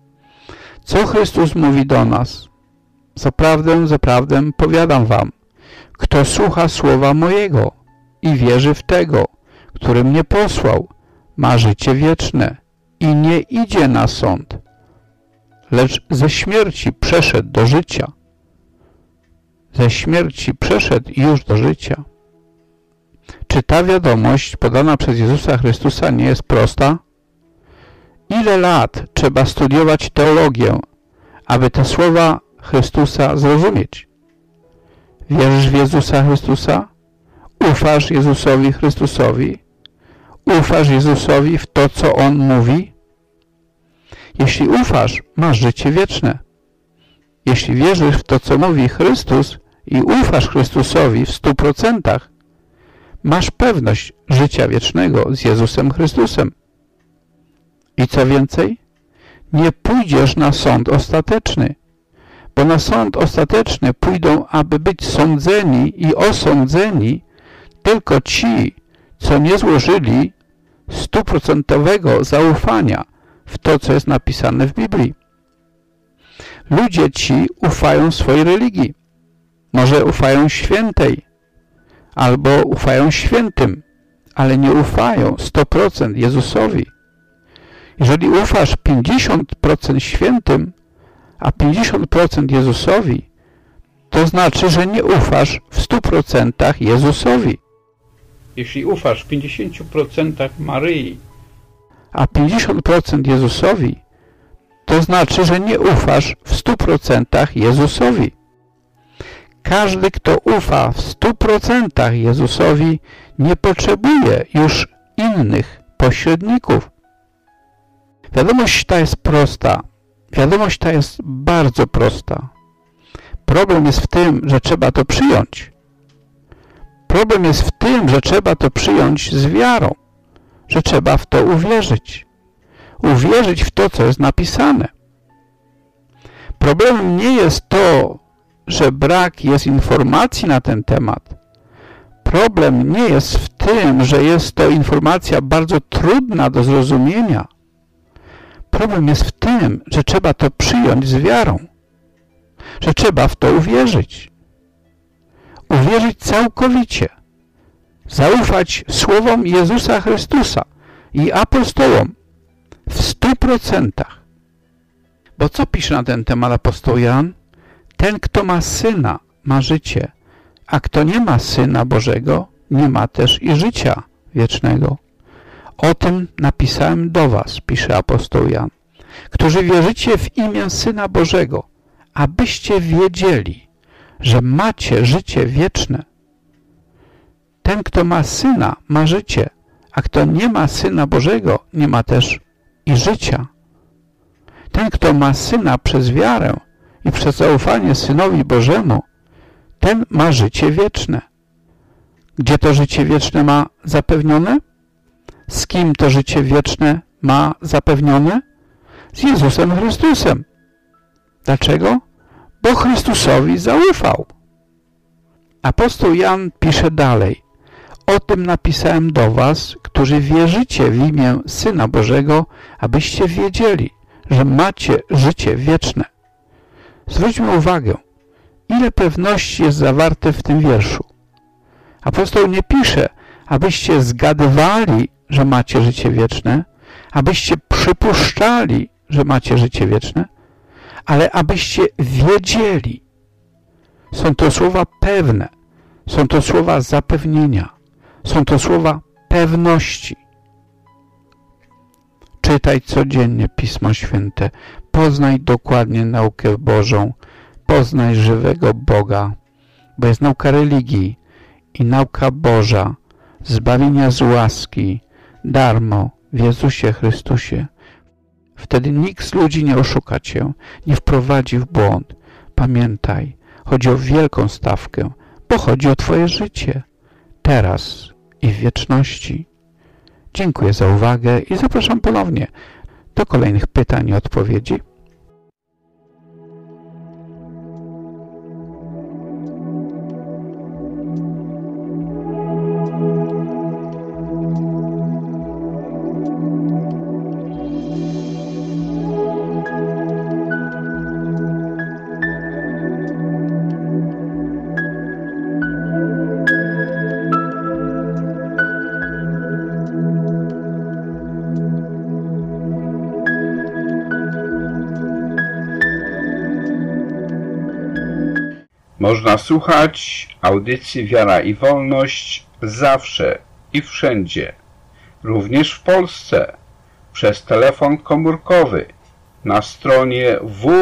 Co Chrystus mówi do nas? Zaprawdę, zaprawdę powiadam wam, kto słucha słowa mojego i wierzy w tego, który mnie posłał, ma życie wieczne i nie idzie na sąd, lecz ze śmierci przeszedł do życia. Ze śmierci przeszedł już do życia. Czy ta wiadomość podana przez Jezusa Chrystusa nie jest prosta? Ile lat trzeba studiować teologię, aby te słowa Chrystusa zrozumieć? Wierzysz w Jezusa Chrystusa? Ufasz Jezusowi Chrystusowi? Ufasz Jezusowi w to, co On mówi? Jeśli ufasz, masz życie wieczne. Jeśli wierzysz w to, co mówi Chrystus i ufasz Chrystusowi w 100%, masz pewność życia wiecznego z Jezusem Chrystusem. I co więcej? Nie pójdziesz na sąd ostateczny, bo na sąd ostateczny pójdą, aby być sądzeni i osądzeni tylko ci, co nie złożyli 100% zaufania w to, co jest napisane w Biblii. Ludzie ci ufają swojej religii. Może ufają świętej, albo ufają świętym, ale nie ufają 100% Jezusowi. Jeżeli ufasz 50% świętym, a 50% Jezusowi, to znaczy, że nie ufasz w 100% Jezusowi. Jeśli ufasz 50% Maryi, a 50% Jezusowi, to znaczy, że nie ufasz w 100% Jezusowi. Każdy, kto ufa w 100% Jezusowi, nie potrzebuje już innych pośredników. Wiadomość ta jest prosta. Wiadomość ta jest bardzo prosta. Problem jest w tym, że trzeba to przyjąć. Problem jest w tym, że trzeba to przyjąć z wiarą, że trzeba w to uwierzyć. Uwierzyć w to, co jest napisane. Problemem nie jest to, że brak jest informacji na ten temat. Problem nie jest w tym, że jest to informacja bardzo trudna do zrozumienia. Problem jest w tym, że trzeba to przyjąć z wiarą, że trzeba w to uwierzyć. Uwierzyć całkowicie. Zaufać słowom Jezusa Chrystusa i apostołom w 100%. Bo co pisze na ten temat apostoł Jan? Ten, kto ma Syna, ma życie, a kto nie ma Syna Bożego, nie ma też i życia wiecznego. O tym napisałem do was, pisze apostoł Jan, którzy wierzycie w imię Syna Bożego, abyście wiedzieli, że macie życie wieczne. Ten, kto ma Syna, ma życie, a kto nie ma Syna Bożego, nie ma też i życia. Ten, kto ma Syna przez wiarę i przez zaufanie Synowi Bożemu, ten ma życie wieczne. Gdzie to życie wieczne ma zapewnione? Z kim to życie wieczne ma zapewnione? Z Jezusem Chrystusem. Dlaczego? Bo Chrystusowi zaufał. Apostoł Jan pisze dalej. O tym napisałem do was, którzy wierzycie w imię Syna Bożego, abyście wiedzieli, że macie życie wieczne. Zwróćmy uwagę, ile pewności jest zawarte w tym wierszu. Apostoł nie pisze, abyście zgadywali, że macie życie wieczne, abyście przypuszczali, że macie życie wieczne, ale abyście wiedzieli. Są to słowa pewne, są to słowa zapewnienia, są to słowa pewności. Czytaj codziennie Pismo Święte, poznaj dokładnie naukę Bożą, poznaj żywego Boga, bo jest nauka religii i nauka Boża, zbawienia z łaski, darmo w Jezusie Chrystusie. Wtedy nikt z ludzi nie oszuka cię, nie wprowadzi w błąd. Pamiętaj, chodzi o wielką stawkę, bo chodzi o twoje życie, teraz i w wieczności. Dziękuję za uwagę i zapraszam ponownie do kolejnych pytań i odpowiedzi. Można słuchać audycji Wiara i Wolność zawsze i wszędzie, również w Polsce, przez telefon komórkowy na stronie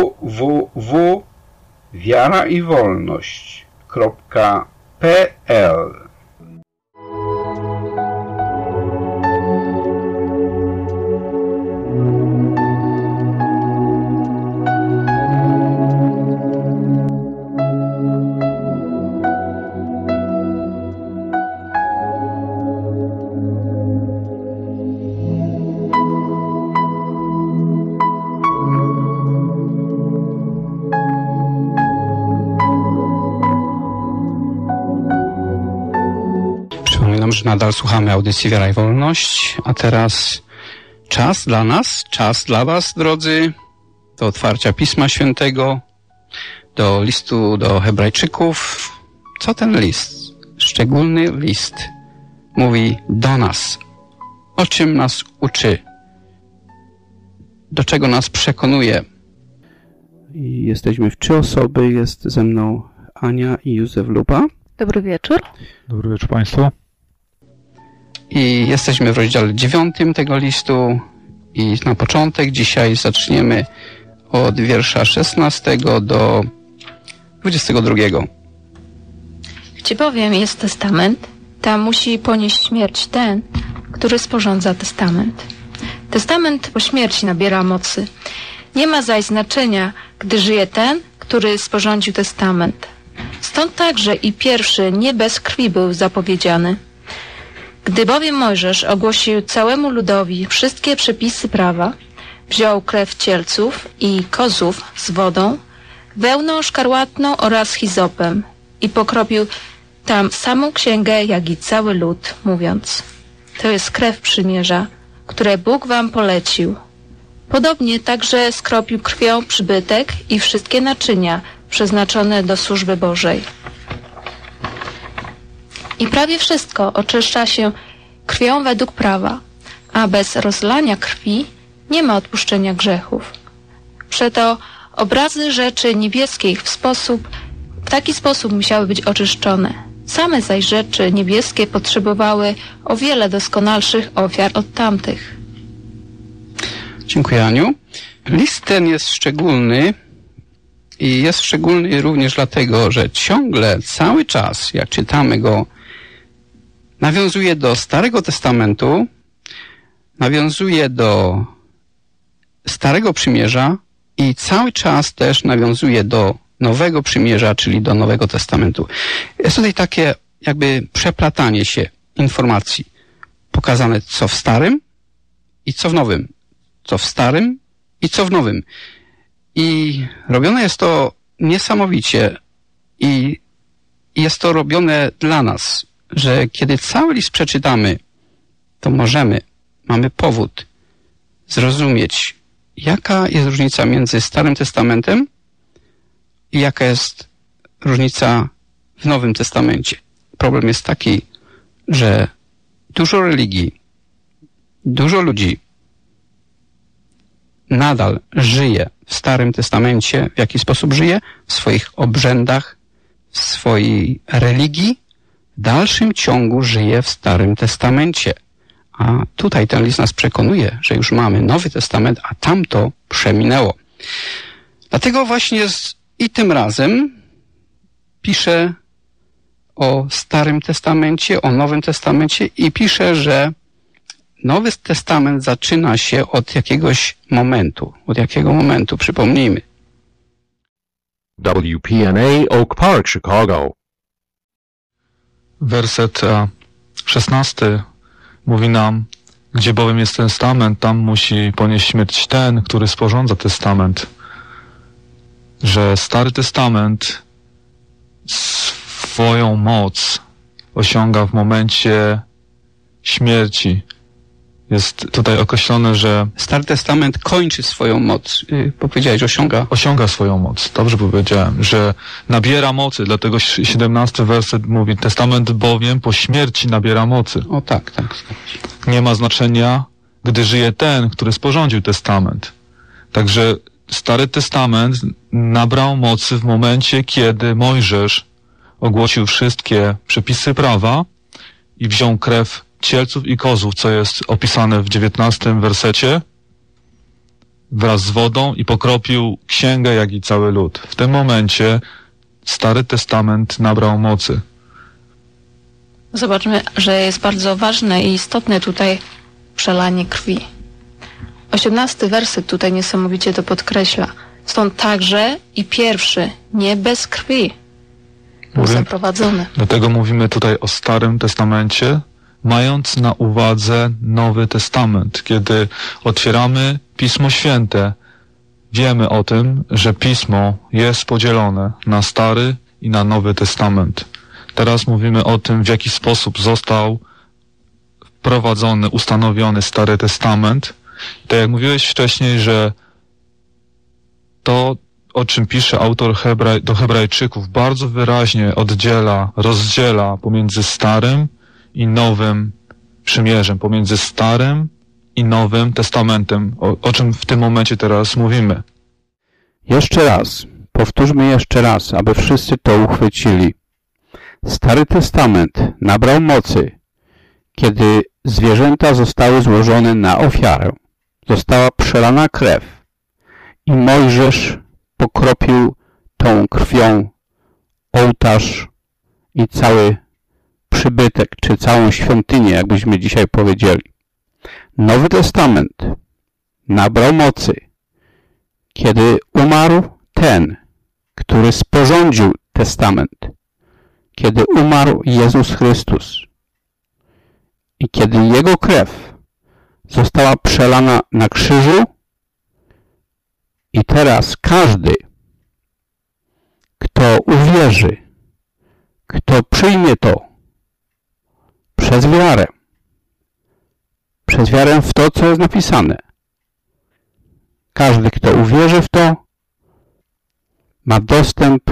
www.wiaraiwolność.pl. Że nadal słuchamy audycji Wiara i Wolność, a teraz czas dla nas, czas dla was, drodzy, do otwarcia Pisma Świętego, do listu do Hebrajczyków. Co ten list, szczególny list, mówi do nas? O czym nas uczy? Do czego nas przekonuje? I jesteśmy w 3 osoby, jest ze mną Ania i Józef Lupa. Dobry wieczór. Dobry wieczór Państwu. I jesteśmy w rozdziale 9 tego listu i na początek dzisiaj zaczniemy od wiersza 16 do 22. Gdzie bowiem jest testament, tam musi ponieść śmierć ten, który sporządza testament. Testament po śmierci nabiera mocy. Nie ma zaś znaczenia, gdy żyje ten, który sporządził testament. Stąd także i pierwszy nie bez krwi był zapowiedziany. Gdy bowiem Mojżesz ogłosił całemu ludowi wszystkie przepisy prawa, wziął krew cielców i kozów z wodą, wełną szkarłatną oraz hizopem i pokropił tam samą księgę, jak i cały lud, mówiąc: to jest krew przymierza, które Bóg wam polecił. Podobnie także skropił krwią przybytek i wszystkie naczynia przeznaczone do służby Bożej. I prawie wszystko oczyszcza się krwią według prawa, a bez rozlania krwi nie ma odpuszczenia grzechów. Przeto obrazy rzeczy niebieskich w taki sposób musiały być oczyszczone. Same zaś rzeczy niebieskie potrzebowały o wiele doskonalszych ofiar od tamtych. Dziękuję, Aniu. List ten jest szczególny i jest szczególny również dlatego, że ciągle, cały czas, jak czytamy go, nawiązuje do Starego Testamentu, nawiązuje do Starego Przymierza i cały czas też nawiązuje do Nowego Przymierza, czyli do Nowego Testamentu. Jest tutaj takie jakby przeplatanie się informacji. Pokazane co w Starym i co w Nowym. Co w Starym i co w Nowym. I robione jest to niesamowicie i jest to robione dla nas, że kiedy cały list przeczytamy, to mamy powód zrozumieć, jaka jest różnica między Starym Testamentem i jaka jest różnica w Nowym Testamencie. Problem jest taki, że dużo religii, dużo ludzi nadal żyje w Starym Testamencie. W jaki sposób żyje? W swoich obrzędach, w swojej religii. W dalszym ciągu żyje w Starym Testamencie. A tutaj ten list nas przekonuje, że już mamy Nowy Testament, a tamto przeminęło. Dlatego właśnie i tym razem pisze o Starym Testamencie, o Nowym Testamencie i pisze, że Nowy Testament zaczyna się od jakiegoś momentu. Od jakiego momentu? Przypomnijmy. WPNA Oak Park, Chicago. Werset 16 mówi nam: gdzie bowiem jest testament, tam musi ponieść śmierć ten, który sporządza testament. Że Stary Testament swoją moc osiąga w momencie śmierci. Jest tutaj określone, że Stary Testament kończy swoją moc. Powiedziałeś, osiąga. Osiąga swoją moc. Dobrze powiedziałem, że nabiera mocy. Dlatego 17 werset mówi: testament bowiem po śmierci nabiera mocy. O tak. Nie ma znaczenia, gdy żyje ten, który sporządził testament. Także Stary Testament nabrał mocy w momencie, kiedy Mojżesz ogłosił wszystkie przepisy prawa i wziął krew cielców i kozów, co jest opisane w 19 wersecie, wraz z wodą i pokropił księgę, jak i cały lud. W tym momencie Stary Testament nabrał mocy. Zobaczmy, że jest bardzo ważne i istotne tutaj przelanie krwi. 18 werset tutaj niesamowicie to podkreśla. Stąd także i pierwszy, nie bez krwi, był zaprowadzony. Dlatego mówimy tutaj o Starym Testamencie, mając na uwadze Nowy Testament. Kiedy otwieramy Pismo Święte, wiemy o tym, że Pismo jest podzielone na Stary i na Nowy Testament. Teraz mówimy o tym, w jaki sposób został wprowadzony, ustanowiony Stary Testament. Tak jak mówiłeś wcześniej, że to, o czym pisze autor do Hebrajczyków, bardzo wyraźnie rozdziela pomiędzy Starym i Nowym Przymierzem, pomiędzy Starym i Nowym Testamentem, o czym w tym momencie teraz mówimy. Jeszcze raz, powtórzmy jeszcze raz, aby wszyscy to uchwycili. Stary Testament nabrał mocy, kiedy zwierzęta zostały złożone na ofiarę. Została przelana krew i Mojżesz pokropił tą krwią ołtarz i cały przybytek, czy całą świątynię, jakbyśmy dzisiaj powiedzieli. Nowy Testament nabrał mocy, kiedy umarł ten, który sporządził testament, kiedy umarł Jezus Chrystus i kiedy Jego krew została przelana na krzyżu i teraz każdy, kto uwierzy, kto przyjmie to przez wiarę w to, co jest napisane. Każdy, kto uwierzy w to, ma dostęp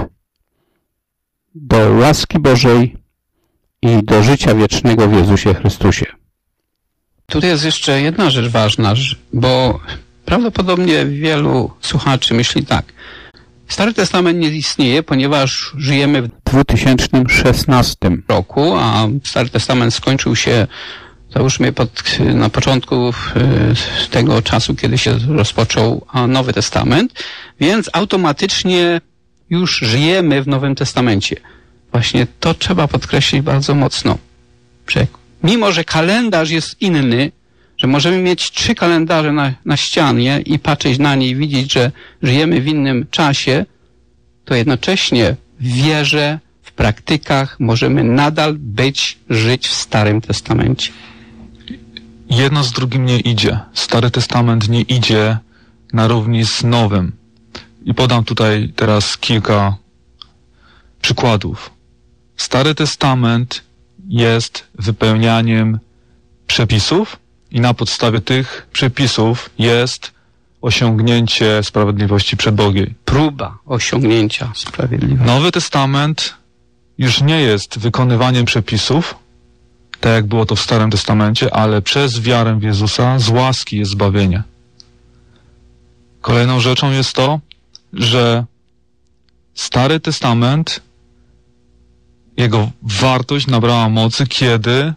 do łaski Bożej i do życia wiecznego w Jezusie Chrystusie. Tutaj jest jeszcze jedna rzecz ważna, bo prawdopodobnie wielu słuchaczy myśli tak. Stary Testament nie istnieje, ponieważ żyjemy w 2016 roku, a Stary Testament skończył się, załóżmy, na początku tego czasu, kiedy się rozpoczął Nowy Testament, więc automatycznie już żyjemy w Nowym Testamencie. Właśnie to trzeba podkreślić bardzo mocno. Że mimo, że kalendarz jest inny, że możemy mieć 3 kalendarze na ścianie i patrzeć na nie i widzieć, że żyjemy w innym czasie, to jednocześnie w wierze, w praktykach możemy nadal żyć w Starym Testamencie. Jedno z drugim nie idzie. Stary Testament nie idzie na równi z Nowym. I podam tutaj teraz kilka przykładów. Stary Testament jest wypełnianiem przepisów i na podstawie tych przepisów jest osiągnięcie sprawiedliwości przed Bogiem. Próba osiągnięcia sprawiedliwości. Nowy Testament już nie jest wykonywaniem przepisów, tak jak było to w Starym Testamencie, ale przez wiarę w Jezusa z łaski jest zbawienie. Kolejną rzeczą jest to, że Stary Testament, jego wartość nabrała mocy, kiedy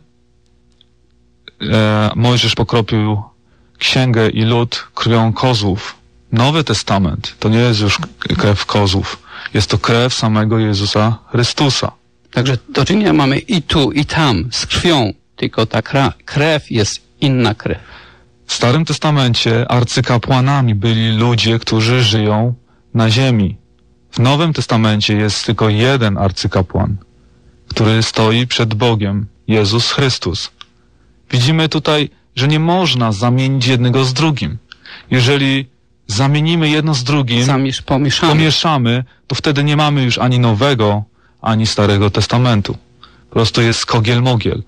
Mojżesz pokropił księgę i lud krwią kozłów. Nowy Testament to nie jest już krew kozłów. Jest to krew samego Jezusa Chrystusa. Także do czynienia mamy i tu, i tam z krwią, tylko ta krew jest inna krew. W Starym Testamencie arcykapłanami byli ludzie, którzy żyją na ziemi. W Nowym Testamencie jest tylko jeden arcykapłan, który stoi przed Bogiem, Jezus Chrystus. Widzimy tutaj, że nie można zamienić jednego z drugim. Jeżeli zamienimy jedno z drugim, pomieszamy, to wtedy nie mamy już ani Nowego, ani Starego Testamentu. Po prostu jest skogiel-mogiel.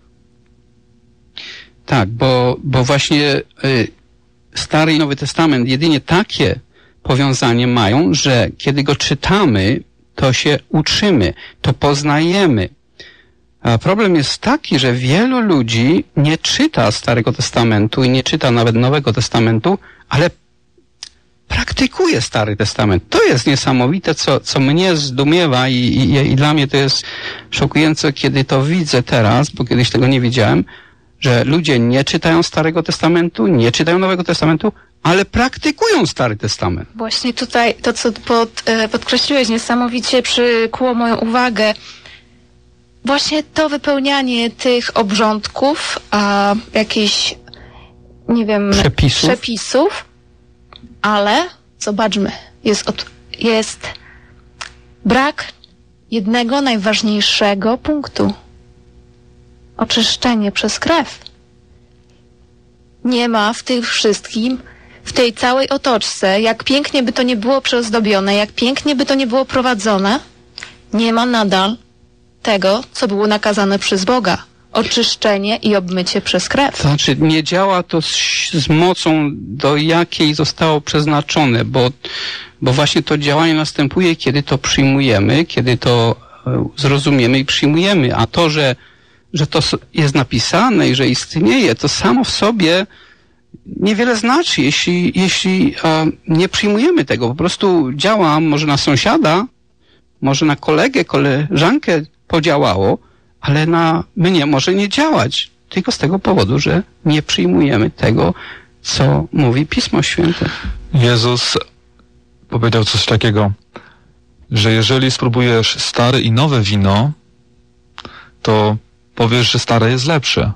Tak, bo właśnie Stary i Nowy Testament jedynie takie powiązanie mają, że kiedy go czytamy, to się uczymy, to poznajemy. A problem jest taki, że wielu ludzi nie czyta Starego Testamentu i nie czyta nawet Nowego Testamentu, ale praktykuje Stary Testament. To jest niesamowite, co mnie zdumiewa i dla mnie to jest szokujące, kiedy to widzę teraz, bo kiedyś tego nie wiedziałem, że ludzie nie czytają Starego Testamentu, nie czytają Nowego Testamentu, ale praktykują Stary Testament. Właśnie tutaj to, co podkreśliłeś, niesamowicie przykuło moją uwagę. Właśnie to wypełnianie tych obrządków, jakichś, nie wiem, przepisów, ale zobaczmy, jest brak jednego najważniejszego punktu. Oczyszczenie przez krew. Nie ma w tym wszystkim, w tej całej otoczce, jak pięknie by to nie było przyozdobione, jak pięknie by to nie było prowadzone, nie ma nadal tego, co było nakazane przez Boga. Oczyszczenie i obmycie przez krew. To znaczy, nie działa to z mocą, do jakiej zostało przeznaczone, bo właśnie to działanie następuje, kiedy to przyjmujemy, kiedy to zrozumiemy i przyjmujemy, a to, że to jest napisane i że istnieje, to samo w sobie niewiele znaczy, jeśli nie przyjmujemy tego. Po prostu działa może na sąsiada, może na kolegę, koleżankę podziałało, ale na mnie może nie działać. Tylko z tego powodu, że nie przyjmujemy tego, co mówi Pismo Święte. Jezus powiedział coś takiego, że jeżeli spróbujesz stare i nowe wino, to powiesz, że stare jest lepsze.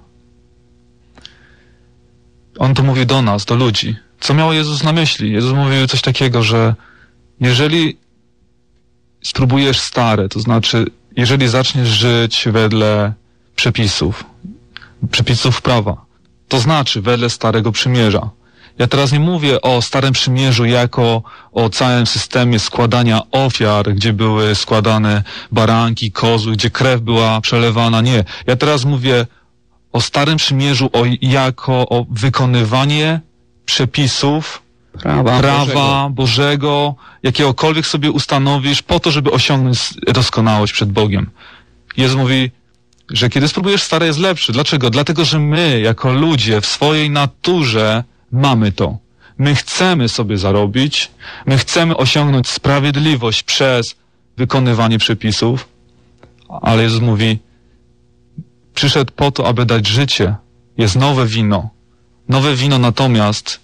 On to mówił do nas, do ludzi. Co miał Jezus na myśli? Jezus mówił coś takiego, że jeżeli spróbujesz stare, to znaczy, jeżeli zaczniesz żyć wedle przepisów prawa, to znaczy wedle Starego Przymierza. Ja teraz nie mówię o Starym Przymierzu jako o całym systemie składania ofiar, gdzie były składane baranki, kozły, gdzie krew była przelewana. Nie. Ja teraz mówię o Starym Przymierzu jako o wykonywanie przepisów prawa Bożego, jakiegokolwiek sobie ustanowisz po to, żeby osiągnąć doskonałość przed Bogiem. Jezus mówi, że kiedy spróbujesz, stare jest lepsze. Dlaczego? Dlatego, że my, jako ludzie, w swojej naturze mamy to. My chcemy sobie zarobić, my chcemy osiągnąć sprawiedliwość przez wykonywanie przepisów, ale Jezus mówi, przyszedł po to, aby dać życie. Jest nowe wino. Nowe wino natomiast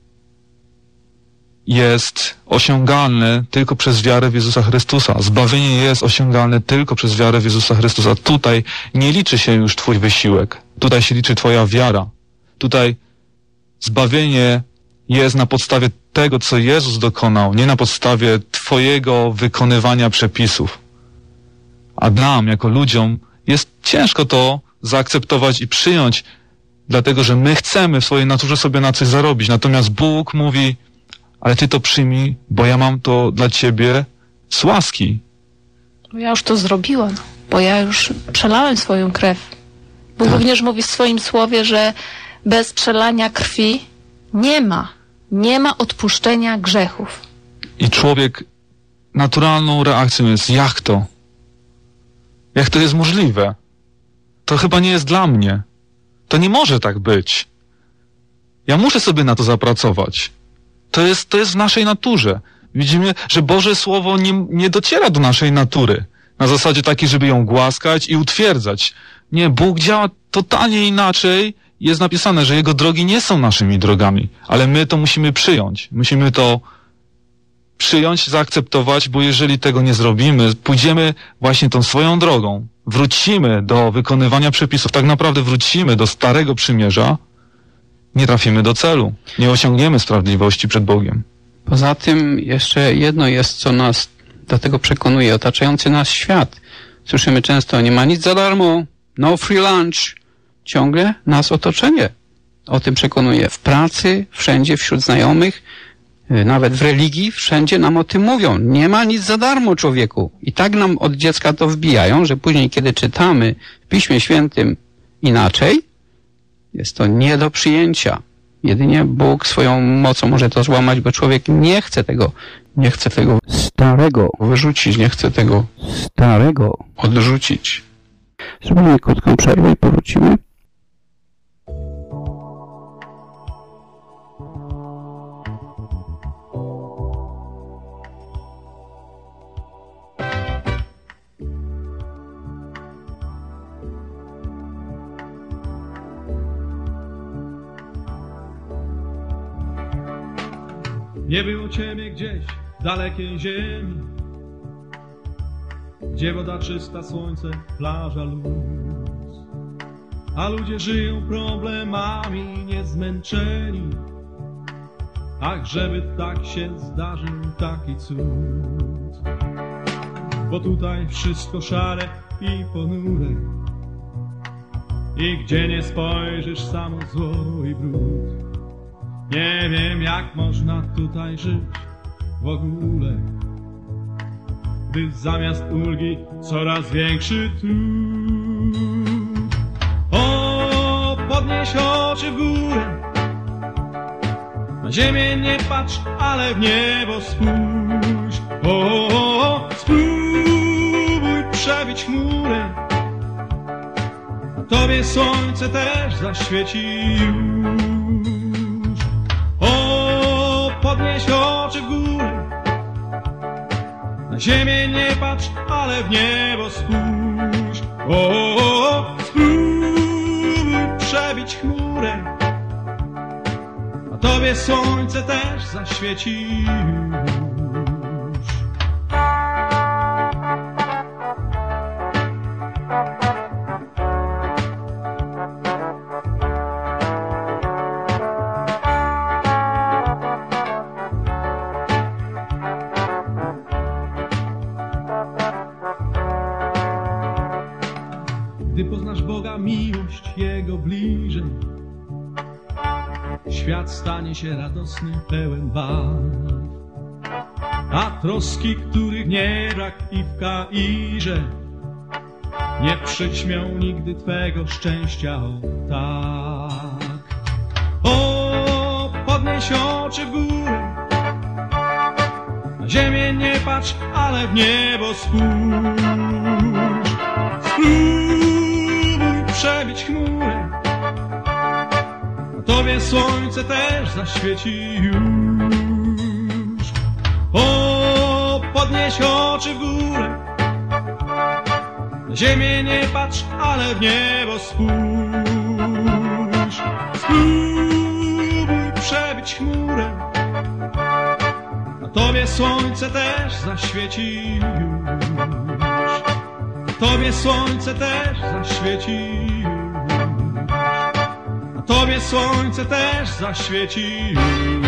jest osiągalne tylko przez wiarę w Jezusa Chrystusa. Zbawienie jest osiągalne tylko przez wiarę w Jezusa Chrystusa. Tutaj nie liczy się już twój wysiłek. Tutaj się liczy twoja wiara. Tutaj zbawienie jest na podstawie tego, co Jezus dokonał, nie na podstawie twojego wykonywania przepisów. A nam, jako ludziom, jest ciężko to zaakceptować i przyjąć, dlatego że my chcemy w swojej naturze sobie na coś zarobić. Natomiast Bóg mówi, ale ty to przyjmij, bo ja mam to dla ciebie z łaski. Bo ja już to zrobiłam, bo ja już przelałem swoją krew. Bóg również mówi w swoim słowie, że bez przelania krwi nie ma odpuszczenia grzechów. I człowiek naturalną reakcją jest, jak to? Jak to jest możliwe? To chyba nie jest dla mnie. To nie może tak być. Ja muszę sobie na to zapracować. To jest w naszej naturze. Widzimy, że Boże Słowo nie dociera do naszej natury. Na zasadzie takiej, żeby ją głaskać i utwierdzać. Nie, Bóg działa totalnie inaczej. Jest napisane, że Jego drogi nie są naszymi drogami. Ale my to musimy przyjąć. Musimy to przyjąć, zaakceptować, bo jeżeli tego nie zrobimy, pójdziemy właśnie tą swoją drogą. Wrócimy do wykonywania przepisów. Tak naprawdę wrócimy do Starego Przymierza. Nie trafimy do celu. Nie osiągniemy sprawiedliwości przed Bogiem. Poza tym jeszcze jedno jest, co nas do tego przekonuje. Otaczający nas świat. Słyszymy często, nie ma nic za darmo, no free lunch. Ciągle nas otoczenie o tym przekonuje. W pracy, wszędzie, wśród znajomych, nawet w religii, wszędzie nam o tym mówią. Nie ma nic za darmo, człowieku. I tak nam od dziecka to wbijają, że później, kiedy czytamy w Piśmie Świętym inaczej, jest to nie do przyjęcia. Jedynie Bóg swoją mocą może to złamać, bo człowiek nie chce tego starego wyrzucić, nie chce tego starego odrzucić. Zrobimy krótką przerwę i powrócimy. Nie było ciebie gdzieś w dalekiej ziemi, gdzie woda czysta, słońce, plaża, luz. A ludzie żyją problemami niezmęczeni. Ach, żeby tak się zdarzył taki cud. Bo tutaj wszystko szare i ponure i gdzie nie spojrzysz, samo zło i brud. Nie wiem, jak można tutaj żyć w ogóle, gdy zamiast ulgi coraz większy trud. O, podnieś oczy w górę, na ziemię nie patrz, ale w niebo spójrz. O, spróbuj przebić chmurę, a tobie słońce też zaświeci już. Podnieś oczy w górę, na ziemię nie patrz, ale w niebo spójrz. O, spróbuj przebić chmurę, a tobie słońce też zaświeci już. Gdy poznasz Boga, miłość Jego bliżej, świat stanie się radosny, pełen barw. A troski, których nie brak i w Kairze, nie przyćmią nigdy Twego szczęścia, o tak. O, podnieś oczy w górę, na ziemię nie patrz, ale w niebo spójrz. Spróbuj przebić chmurę, na Tobie słońce też zaświeci już. O, podnieś oczy w górę, na ziemię nie patrz, ale w niebo spójrz. Spróbuj przebić chmurę, na Tobie słońce też zaświeci już. Na Tobie słońce też zaświeci już. Na Tobie słońce też zaświeci już.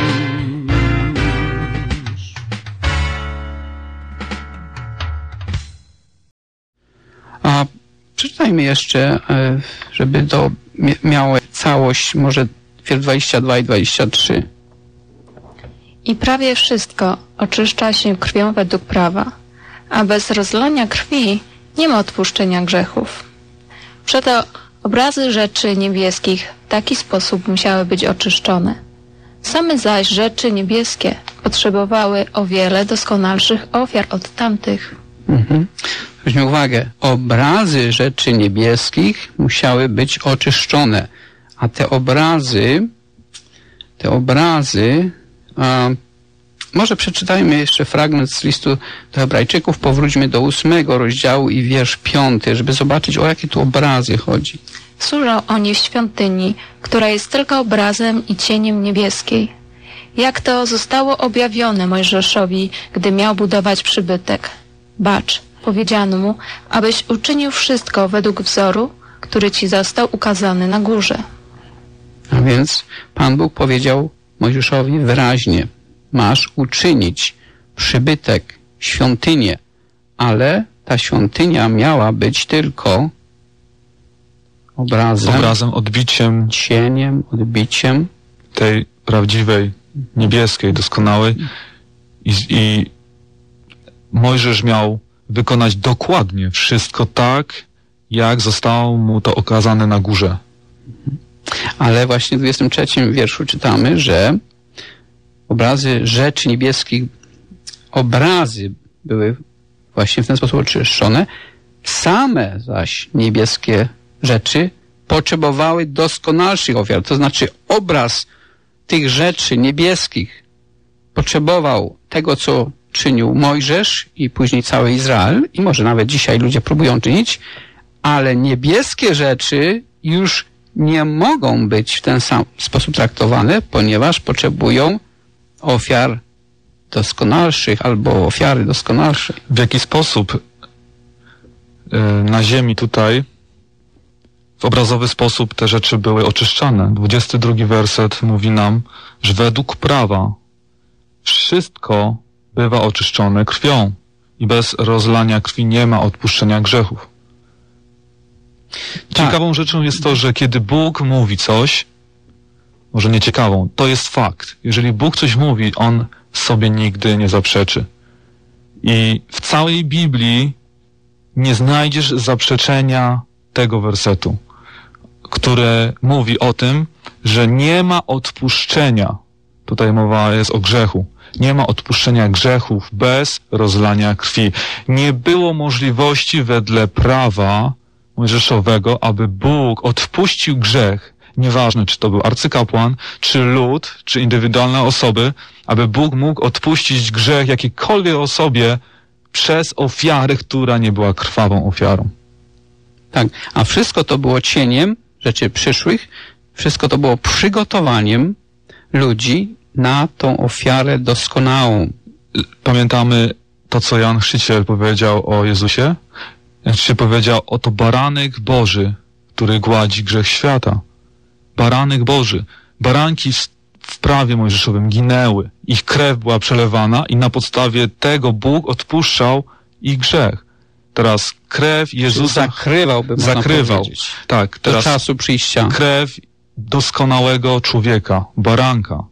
A przeczytajmy jeszcze, żeby to miało całość, może wiersz 22 i 23. I prawie wszystko oczyszcza się krwią według prawa, a bez rozlania krwi nie ma odpuszczenia grzechów. Przeto obrazy rzeczy niebieskich w taki sposób musiały być oczyszczone. Same zaś rzeczy niebieskie potrzebowały o wiele doskonalszych ofiar od tamtych. Weźmy uwagę, obrazy rzeczy niebieskich musiały być oczyszczone, a te obrazy, może przeczytajmy jeszcze fragment z listu do Hebrajczyków, powróćmy do 8 rozdziału i wiersz 5, żeby zobaczyć, o jakie tu obrazy chodzi. Służą oni w świątyni, która jest tylko obrazem i cieniem niebieskiej. Jak to zostało objawione Mojżeszowi, gdy miał budować przybytek. Bacz, powiedziano mu, abyś uczynił wszystko według wzoru, który ci został ukazany na górze. A więc Pan Bóg powiedział Mojżeszowi wyraźnie, masz uczynić przybytek, świątynię, ale ta świątynia miała być tylko obrazem, odbiciem, cieniem, odbiciem tej prawdziwej, niebieskiej, doskonałej i Mojżesz miał wykonać dokładnie wszystko tak, jak zostało mu to okazane na górze. Ale właśnie w 23 wierszu czytamy, że obrazy rzeczy niebieskich, obrazy były właśnie w ten sposób oczyszczone, same zaś niebieskie rzeczy potrzebowały doskonalszych ofiar. To znaczy obraz tych rzeczy niebieskich potrzebował tego, co czynił Mojżesz i później cały Izrael i może nawet dzisiaj ludzie próbują czynić, ale niebieskie rzeczy już nie mogą być w ten sam sposób traktowane, ponieważ potrzebują ofiar doskonalszych albo ofiary doskonalsze. W jaki sposób na ziemi tutaj w obrazowy sposób te rzeczy były oczyszczane? 22 werset mówi nam, że według prawa wszystko bywa oczyszczone krwią i bez rozlania krwi nie ma odpuszczenia grzechów. Ciekawą rzeczą jest to, że kiedy Bóg mówi coś, może nie ciekawą, to jest fakt. Jeżeli Bóg coś mówi, On sobie nigdy nie zaprzeczy. I w całej Biblii nie znajdziesz zaprzeczenia tego wersetu, które mówi o tym, że nie ma odpuszczenia. Tutaj mowa jest o grzechu. Nie ma odpuszczenia grzechów bez rozlania krwi. Nie było możliwości wedle prawa mojżeszowego, aby Bóg odpuścił grzech, nieważne czy to był arcykapłan, czy lud, czy indywidualne osoby, aby Bóg mógł odpuścić grzech jakiejkolwiek osobie przez ofiarę, która nie była krwawą ofiarą. Tak, a wszystko to było cieniem rzeczy przyszłych, wszystko to było przygotowaniem ludzi na tą ofiarę doskonałą. Pamiętamy to, co Jan Chrzciciel powiedział o Jezusie? Jan Chrzciciel powiedział, oto baranek Boży, który gładzi grzech świata. Baranek Boży. Baranki w prawie mojżeszowym ginęły. Ich krew była przelewana i na podstawie tego Bóg odpuszczał ich grzech. Teraz krew Jezusa zakrywałby, można powiedzieć. Tak, teraz do czasu przyjścia. Krew doskonałego człowieka, baranka,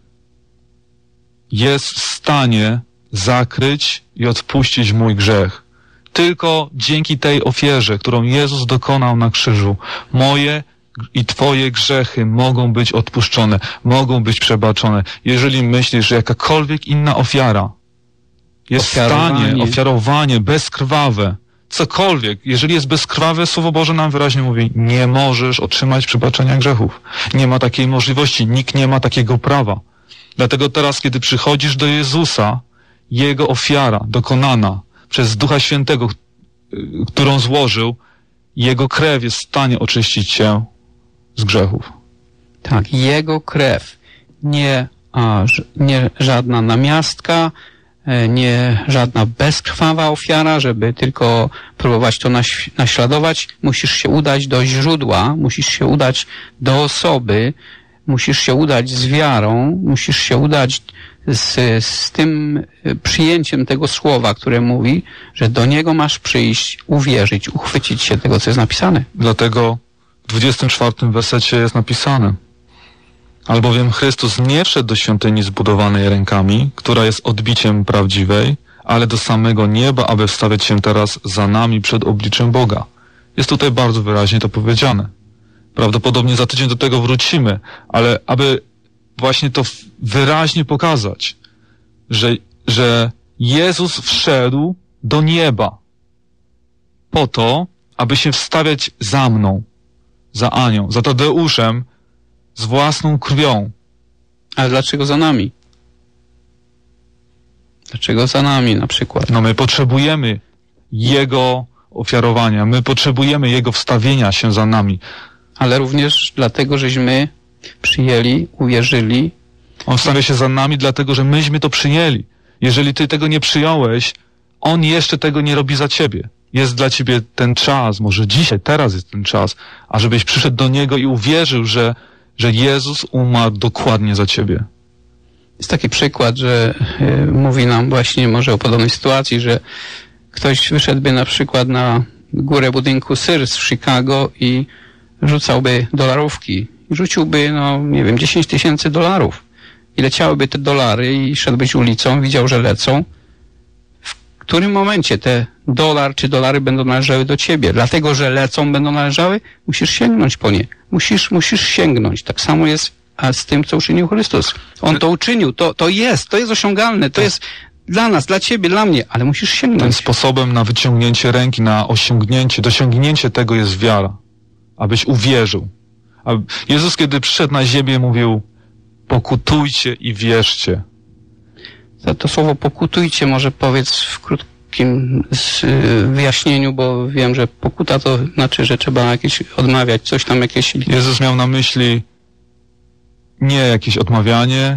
jest w stanie zakryć i odpuścić mój grzech. Tylko dzięki tej ofierze, którą Jezus dokonał na krzyżu, moje i Twoje grzechy mogą być odpuszczone, mogą być przebaczone. Jeżeli myślisz, że jakakolwiek inna ofiara jest w stanie, ofiarowanie bezkrwawe, cokolwiek, jeżeli jest bezkrwawe, Słowo Boże nam wyraźnie mówi, nie możesz otrzymać przebaczenia grzechów. Nie ma takiej możliwości, nikt nie ma takiego prawa. Dlatego teraz, kiedy przychodzisz do Jezusa, Jego ofiara dokonana przez Ducha Świętego, którą złożył, Jego krew jest w stanie oczyścić cię z grzechów. Tak, Jego krew, nie żadna namiastka, nie żadna bezkrwawa ofiara, żeby tylko próbować to naśladować. Musisz się udać do źródła, musisz się udać do osoby, musisz się udać z wiarą, musisz się udać z tym przyjęciem tego słowa, które mówi, że do Niego masz przyjść, uwierzyć, uchwycić się tego, co jest napisane. Dlatego w 24 wersecie jest napisane: albowiem Chrystus nie wszedł do świątyni zbudowanej rękami, która jest odbiciem prawdziwej, ale do samego nieba, aby wstawiać się teraz za nami przed obliczem Boga. Jest tutaj bardzo wyraźnie to powiedziane. Prawdopodobnie za tydzień do tego wrócimy, ale aby właśnie to wyraźnie pokazać, że Jezus wszedł do nieba po to, aby się wstawiać za mną, za Anią, za Tadeuszem, z własną krwią. Ale dlaczego za nami? Dlaczego za nami na przykład? No my potrzebujemy Jego ofiarowania, my potrzebujemy Jego wstawienia się za nami. Ale również dlatego, żeśmy przyjęli, uwierzyli. On wstawia się za nami, dlatego że myśmy to przyjęli. Jeżeli ty tego nie przyjąłeś, On jeszcze tego nie robi za ciebie. Jest dla ciebie ten czas, może dzisiaj, teraz jest ten czas, ażebyś przyszedł do Niego i uwierzył, że Jezus umarł dokładnie za ciebie. Jest taki przykład, że mówi nam właśnie może o podobnej sytuacji, że ktoś wyszedłby na przykład na górę budynku Sears w Chicago i rzucałby dolarówki. Rzuciłby, nie wiem, 10 000 dolarów. I leciałyby te dolary i szedłbyś ulicą, widział, że lecą. W którym momencie te dolar czy dolary będą należały do ciebie? Dlatego, że lecą, będą należały? Musisz sięgnąć po nie. Musisz sięgnąć. Tak samo jest z tym, co uczynił Chrystus. On to uczynił. To jest osiągalne. To jest dla nas, dla ciebie, dla mnie, ale musisz sięgnąć. Tym sposobem na wyciągnięcie ręki, na dosiągnięcie tego jest wiara. Abyś uwierzył. A Jezus, kiedy przyszedł na ziemię, mówił: pokutujcie i wierzcie. To słowo pokutujcie może powiedz w krótkim wyjaśnieniu, bo wiem, że pokuta to znaczy, że trzeba jakieś odmawiać, coś tam jakieś... Jezus miał na myśli nie jakieś odmawianie,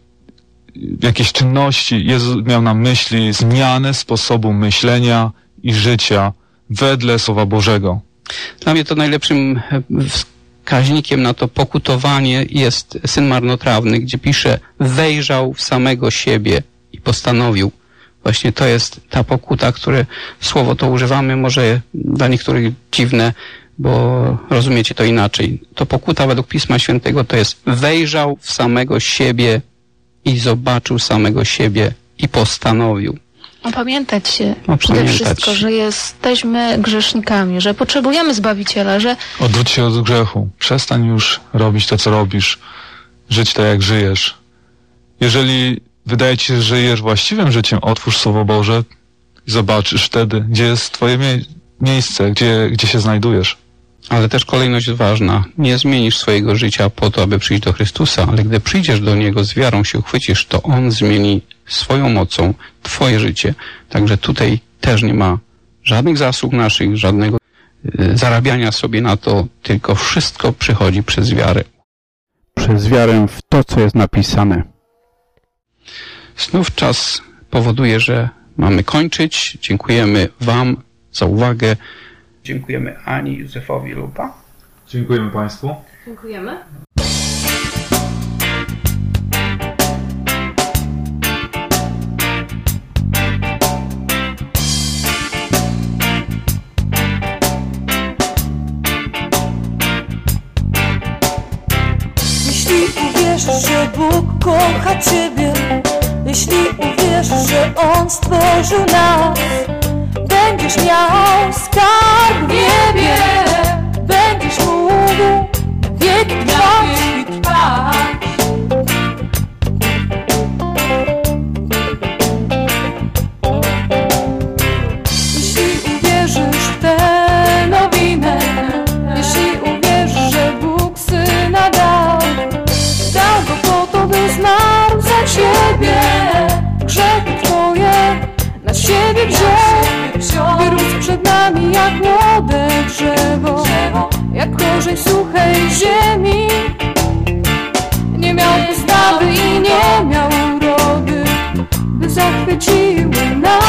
jakieś czynności. Jezus miał na myśli zmianę sposobu myślenia i życia wedle Słowa Bożego. Dla mnie to najlepszym wskaźnikiem na to pokutowanie jest Syn Marnotrawny, gdzie pisze: wejrzał w samego siebie i postanowił. Właśnie to jest ta pokuta, które słowo to używamy, może dla niektórych dziwne, bo rozumiecie to inaczej. To pokuta według Pisma Świętego to jest: wejrzał w samego siebie i zobaczył samego siebie i postanowił. Opamiętać się przede wszystko, że jesteśmy grzesznikami, że potrzebujemy Zbawiciela, że... Odwróć się od grzechu. Przestań już robić to, co robisz. Żyć tak, jak żyjesz. Jeżeli wydaje ci się, że żyjesz właściwym życiem, otwórz Słowo Boże i zobaczysz wtedy, gdzie jest twoje miejsce, gdzie się znajdujesz. Ale też kolejność jest ważna. Nie zmienisz swojego życia po to, aby przyjść do Chrystusa, ale gdy przyjdziesz do Niego, z wiarą się uchwycisz, to On zmieni swoją mocą twoje życie. Także tutaj też nie ma żadnych zasług naszych, żadnego zarabiania sobie na to, tylko wszystko przychodzi przez wiarę. Przez wiarę w to, co jest napisane. Znów czas powoduje, że mamy kończyć. Dziękujemy Wam za uwagę. Dziękujemy Ani, Józefowi, Lupa. Dziękujemy Państwu. Dziękujemy. że Bóg kocha Ciebie, jeśli uwierzysz, że On stworzył nas, będziesz miał skarb w niebie, będziesz mógł wieki trwać. Jeśli uwierzysz w tę nowinę, jeśli uwierzysz, że Bóg Syna dał Go po to, by zmarł za Ciebie, grzechy Twoje na siebie wziął, wyrósł przed nami jak młode drzewo, jak korzeń suchej ziemi. Nie miał postawy i nie miał urody, by zachwyciły nas.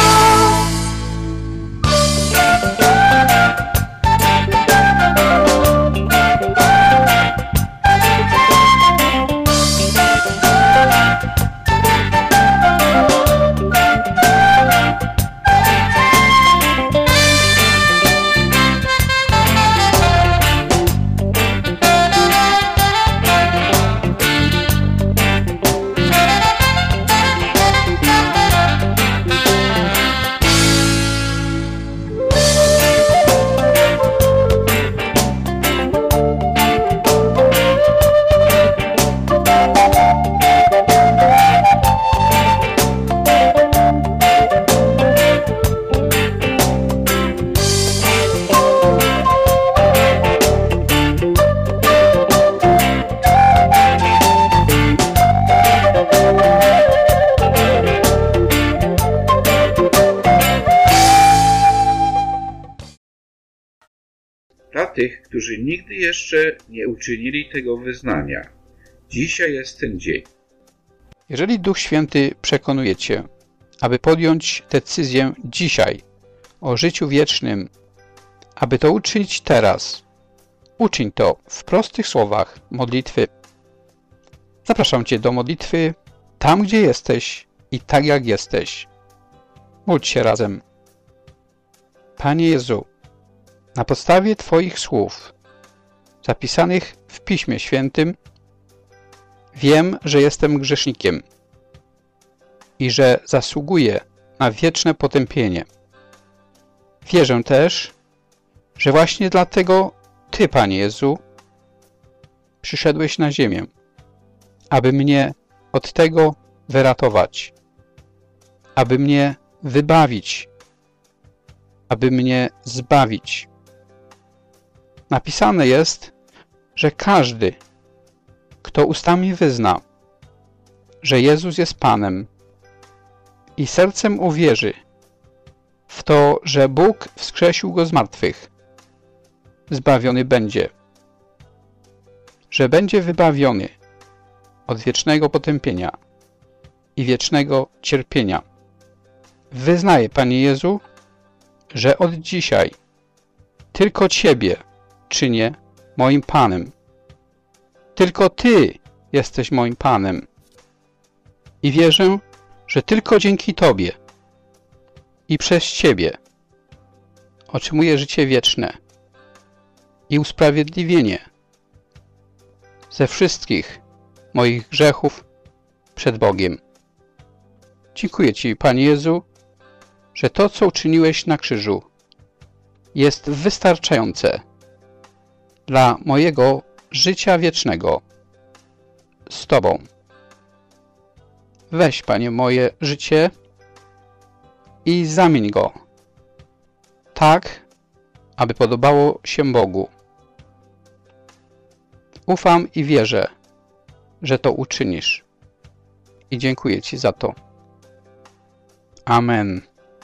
Dla tych, którzy nigdy jeszcze nie uczynili tego wyznania, dzisiaj jest ten dzień. Jeżeli Duch Święty przekonuje Cię, aby podjąć decyzję dzisiaj o życiu wiecznym, aby to uczynić teraz, uczyń to w prostych słowach modlitwy. Zapraszam Cię do modlitwy tam, gdzie jesteś i tak jak jesteś. Módl się razem. Panie Jezu, na podstawie Twoich słów, zapisanych w Piśmie Świętym, wiem, że jestem grzesznikiem i że zasługuję na wieczne potępienie. Wierzę też, że właśnie dlatego Ty, Panie Jezu, przyszedłeś na ziemię, aby mnie od tego wyratować, aby mnie wybawić, aby mnie zbawić. Napisane jest, że każdy, kto ustami wyzna, że Jezus jest Panem i sercem uwierzy w to, że Bóg wskrzesił Go z martwych, zbawiony będzie, że będzie wybawiony od wiecznego potępienia i wiecznego cierpienia. Wyznaję, Panie Jezu, że od dzisiaj tylko Ciebie czynię moim Panem. Tylko Ty jesteś moim Panem. I wierzę, że tylko dzięki Tobie i przez Ciebie otrzymuję życie wieczne i usprawiedliwienie ze wszystkich moich grzechów przed Bogiem. Dziękuję Ci, Panie Jezu, że to, co uczyniłeś na krzyżu, jest wystarczające dla mojego życia wiecznego z Tobą. Weź, Panie, moje życie i zamień go tak, aby podobało się Bogu. Ufam i wierzę, że to uczynisz. I dziękuję Ci za to. Amen.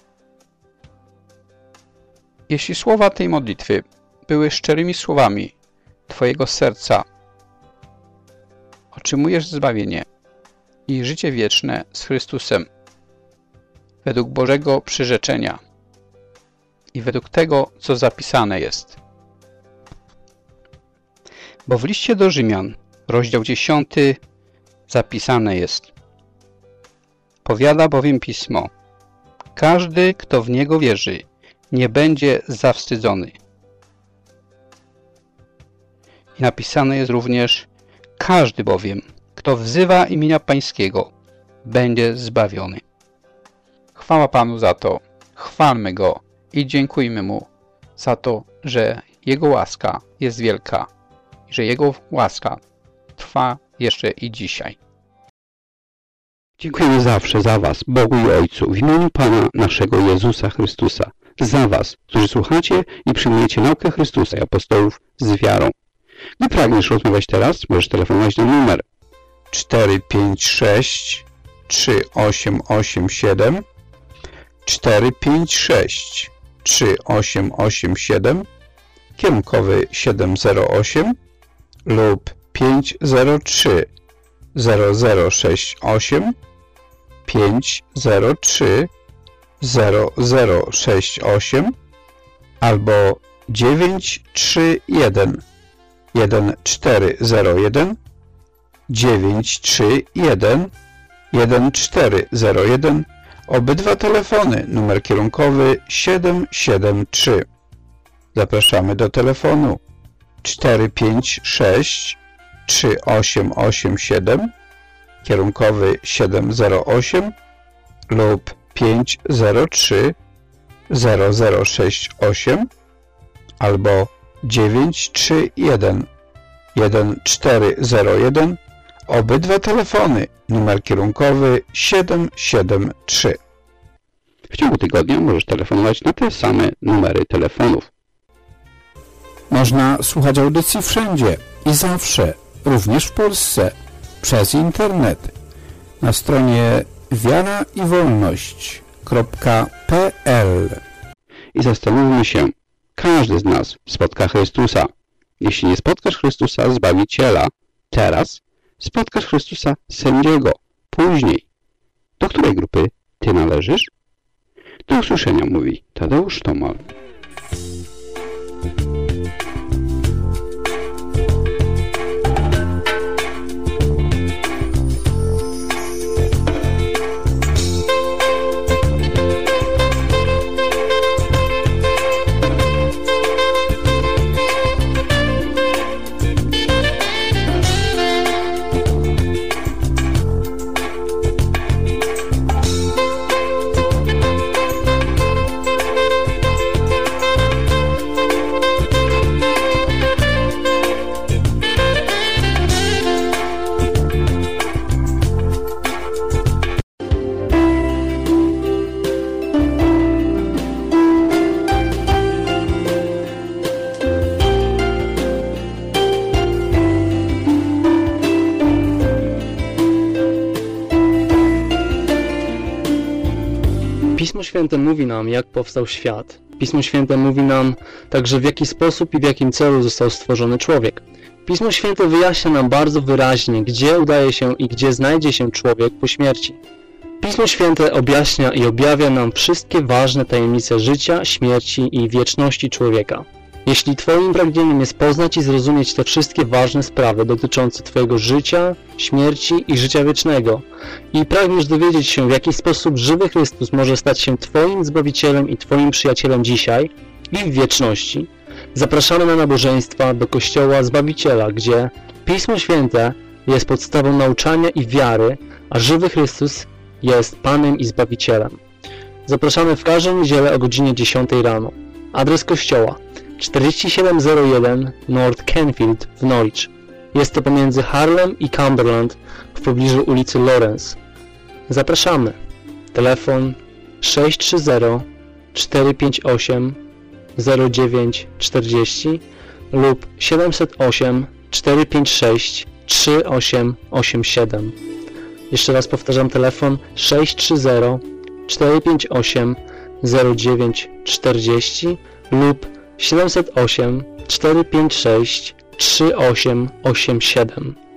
Jeśli słowa tej modlitwy były szczerymi słowami Twojego serca, otrzymujesz zbawienie i życie wieczne z Chrystusem według Bożego przyrzeczenia i według tego, co zapisane jest. Bo w liście do Rzymian, rozdział 10, zapisane jest: powiada bowiem Pismo, każdy, kto w Niego wierzy, nie będzie zawstydzony. I napisane jest również: każdy bowiem, Kto wzywa imienia Pańskiego, będzie zbawiony. Chwała Panu za to. Chwalmy Go i dziękujmy Mu za to, że Jego łaska jest wielka i że Jego łaska trwa jeszcze i dzisiaj. Dziękujemy zawsze za Was, Bogu i Ojcu, w imieniu Pana naszego Jezusa Chrystusa, za Was, którzy słuchacie i przyjmujecie naukę Chrystusa i apostołów z wiarą. Gdy pragniesz rozmawiać teraz, możesz telefonować na numer 456 3887 456 3887, kierunkowy 708 lub 503 0068 503 0068 albo 931 1401 931 1401. Obydwa telefony, numer kierunkowy 773. Zapraszamy do telefonu 456 3887, kierunkowy 708 lub 503 0068 albo 931 1401. Obydwa telefony, numer kierunkowy 773. W ciągu tygodnia możesz telefonować na te same numery telefonów. Można słuchać audycji wszędzie i zawsze, również w Polsce, przez internet. Na stronie wiaraiwolność.pl. I zastanówmy się, każdy z nas spotka Chrystusa. Jeśli nie spotkasz Chrystusa, Zbawiciela, teraz spotkasz Chrystusa, sędziego, później. Do której grupy ty należysz? Do usłyszenia, mówi Tadeusz Tomal. Pismo Święte mówi nam, jak powstał świat. Pismo Święte mówi nam także, w jaki sposób i w jakim celu został stworzony człowiek. Pismo Święte wyjaśnia nam bardzo wyraźnie, gdzie udaje się i gdzie znajdzie się człowiek po śmierci. Pismo Święte objaśnia i objawia nam wszystkie ważne tajemnice życia, śmierci i wieczności człowieka. Jeśli Twoim pragnieniem jest poznać i zrozumieć te wszystkie ważne sprawy dotyczące Twojego życia, śmierci i życia wiecznego i pragniesz dowiedzieć się, w jaki sposób żywy Chrystus może stać się Twoim Zbawicielem i Twoim przyjacielem dzisiaj i w wieczności, zapraszamy na nabożeństwa do Kościoła Zbawiciela, gdzie Pismo Święte jest podstawą nauczania i wiary, a żywy Chrystus jest Panem i Zbawicielem. Zapraszamy w każdą niedzielę o godzinie 10 rano. Adres kościoła 4701 North Canfield w Norwich. Jest to pomiędzy Harlem i Cumberland w pobliżu ulicy Lawrence. Zapraszamy. Telefon 630 458 0940 lub 708 456 3887. Jeszcze raz powtarzam, telefon 630 458 0940 lub 708 456 3887.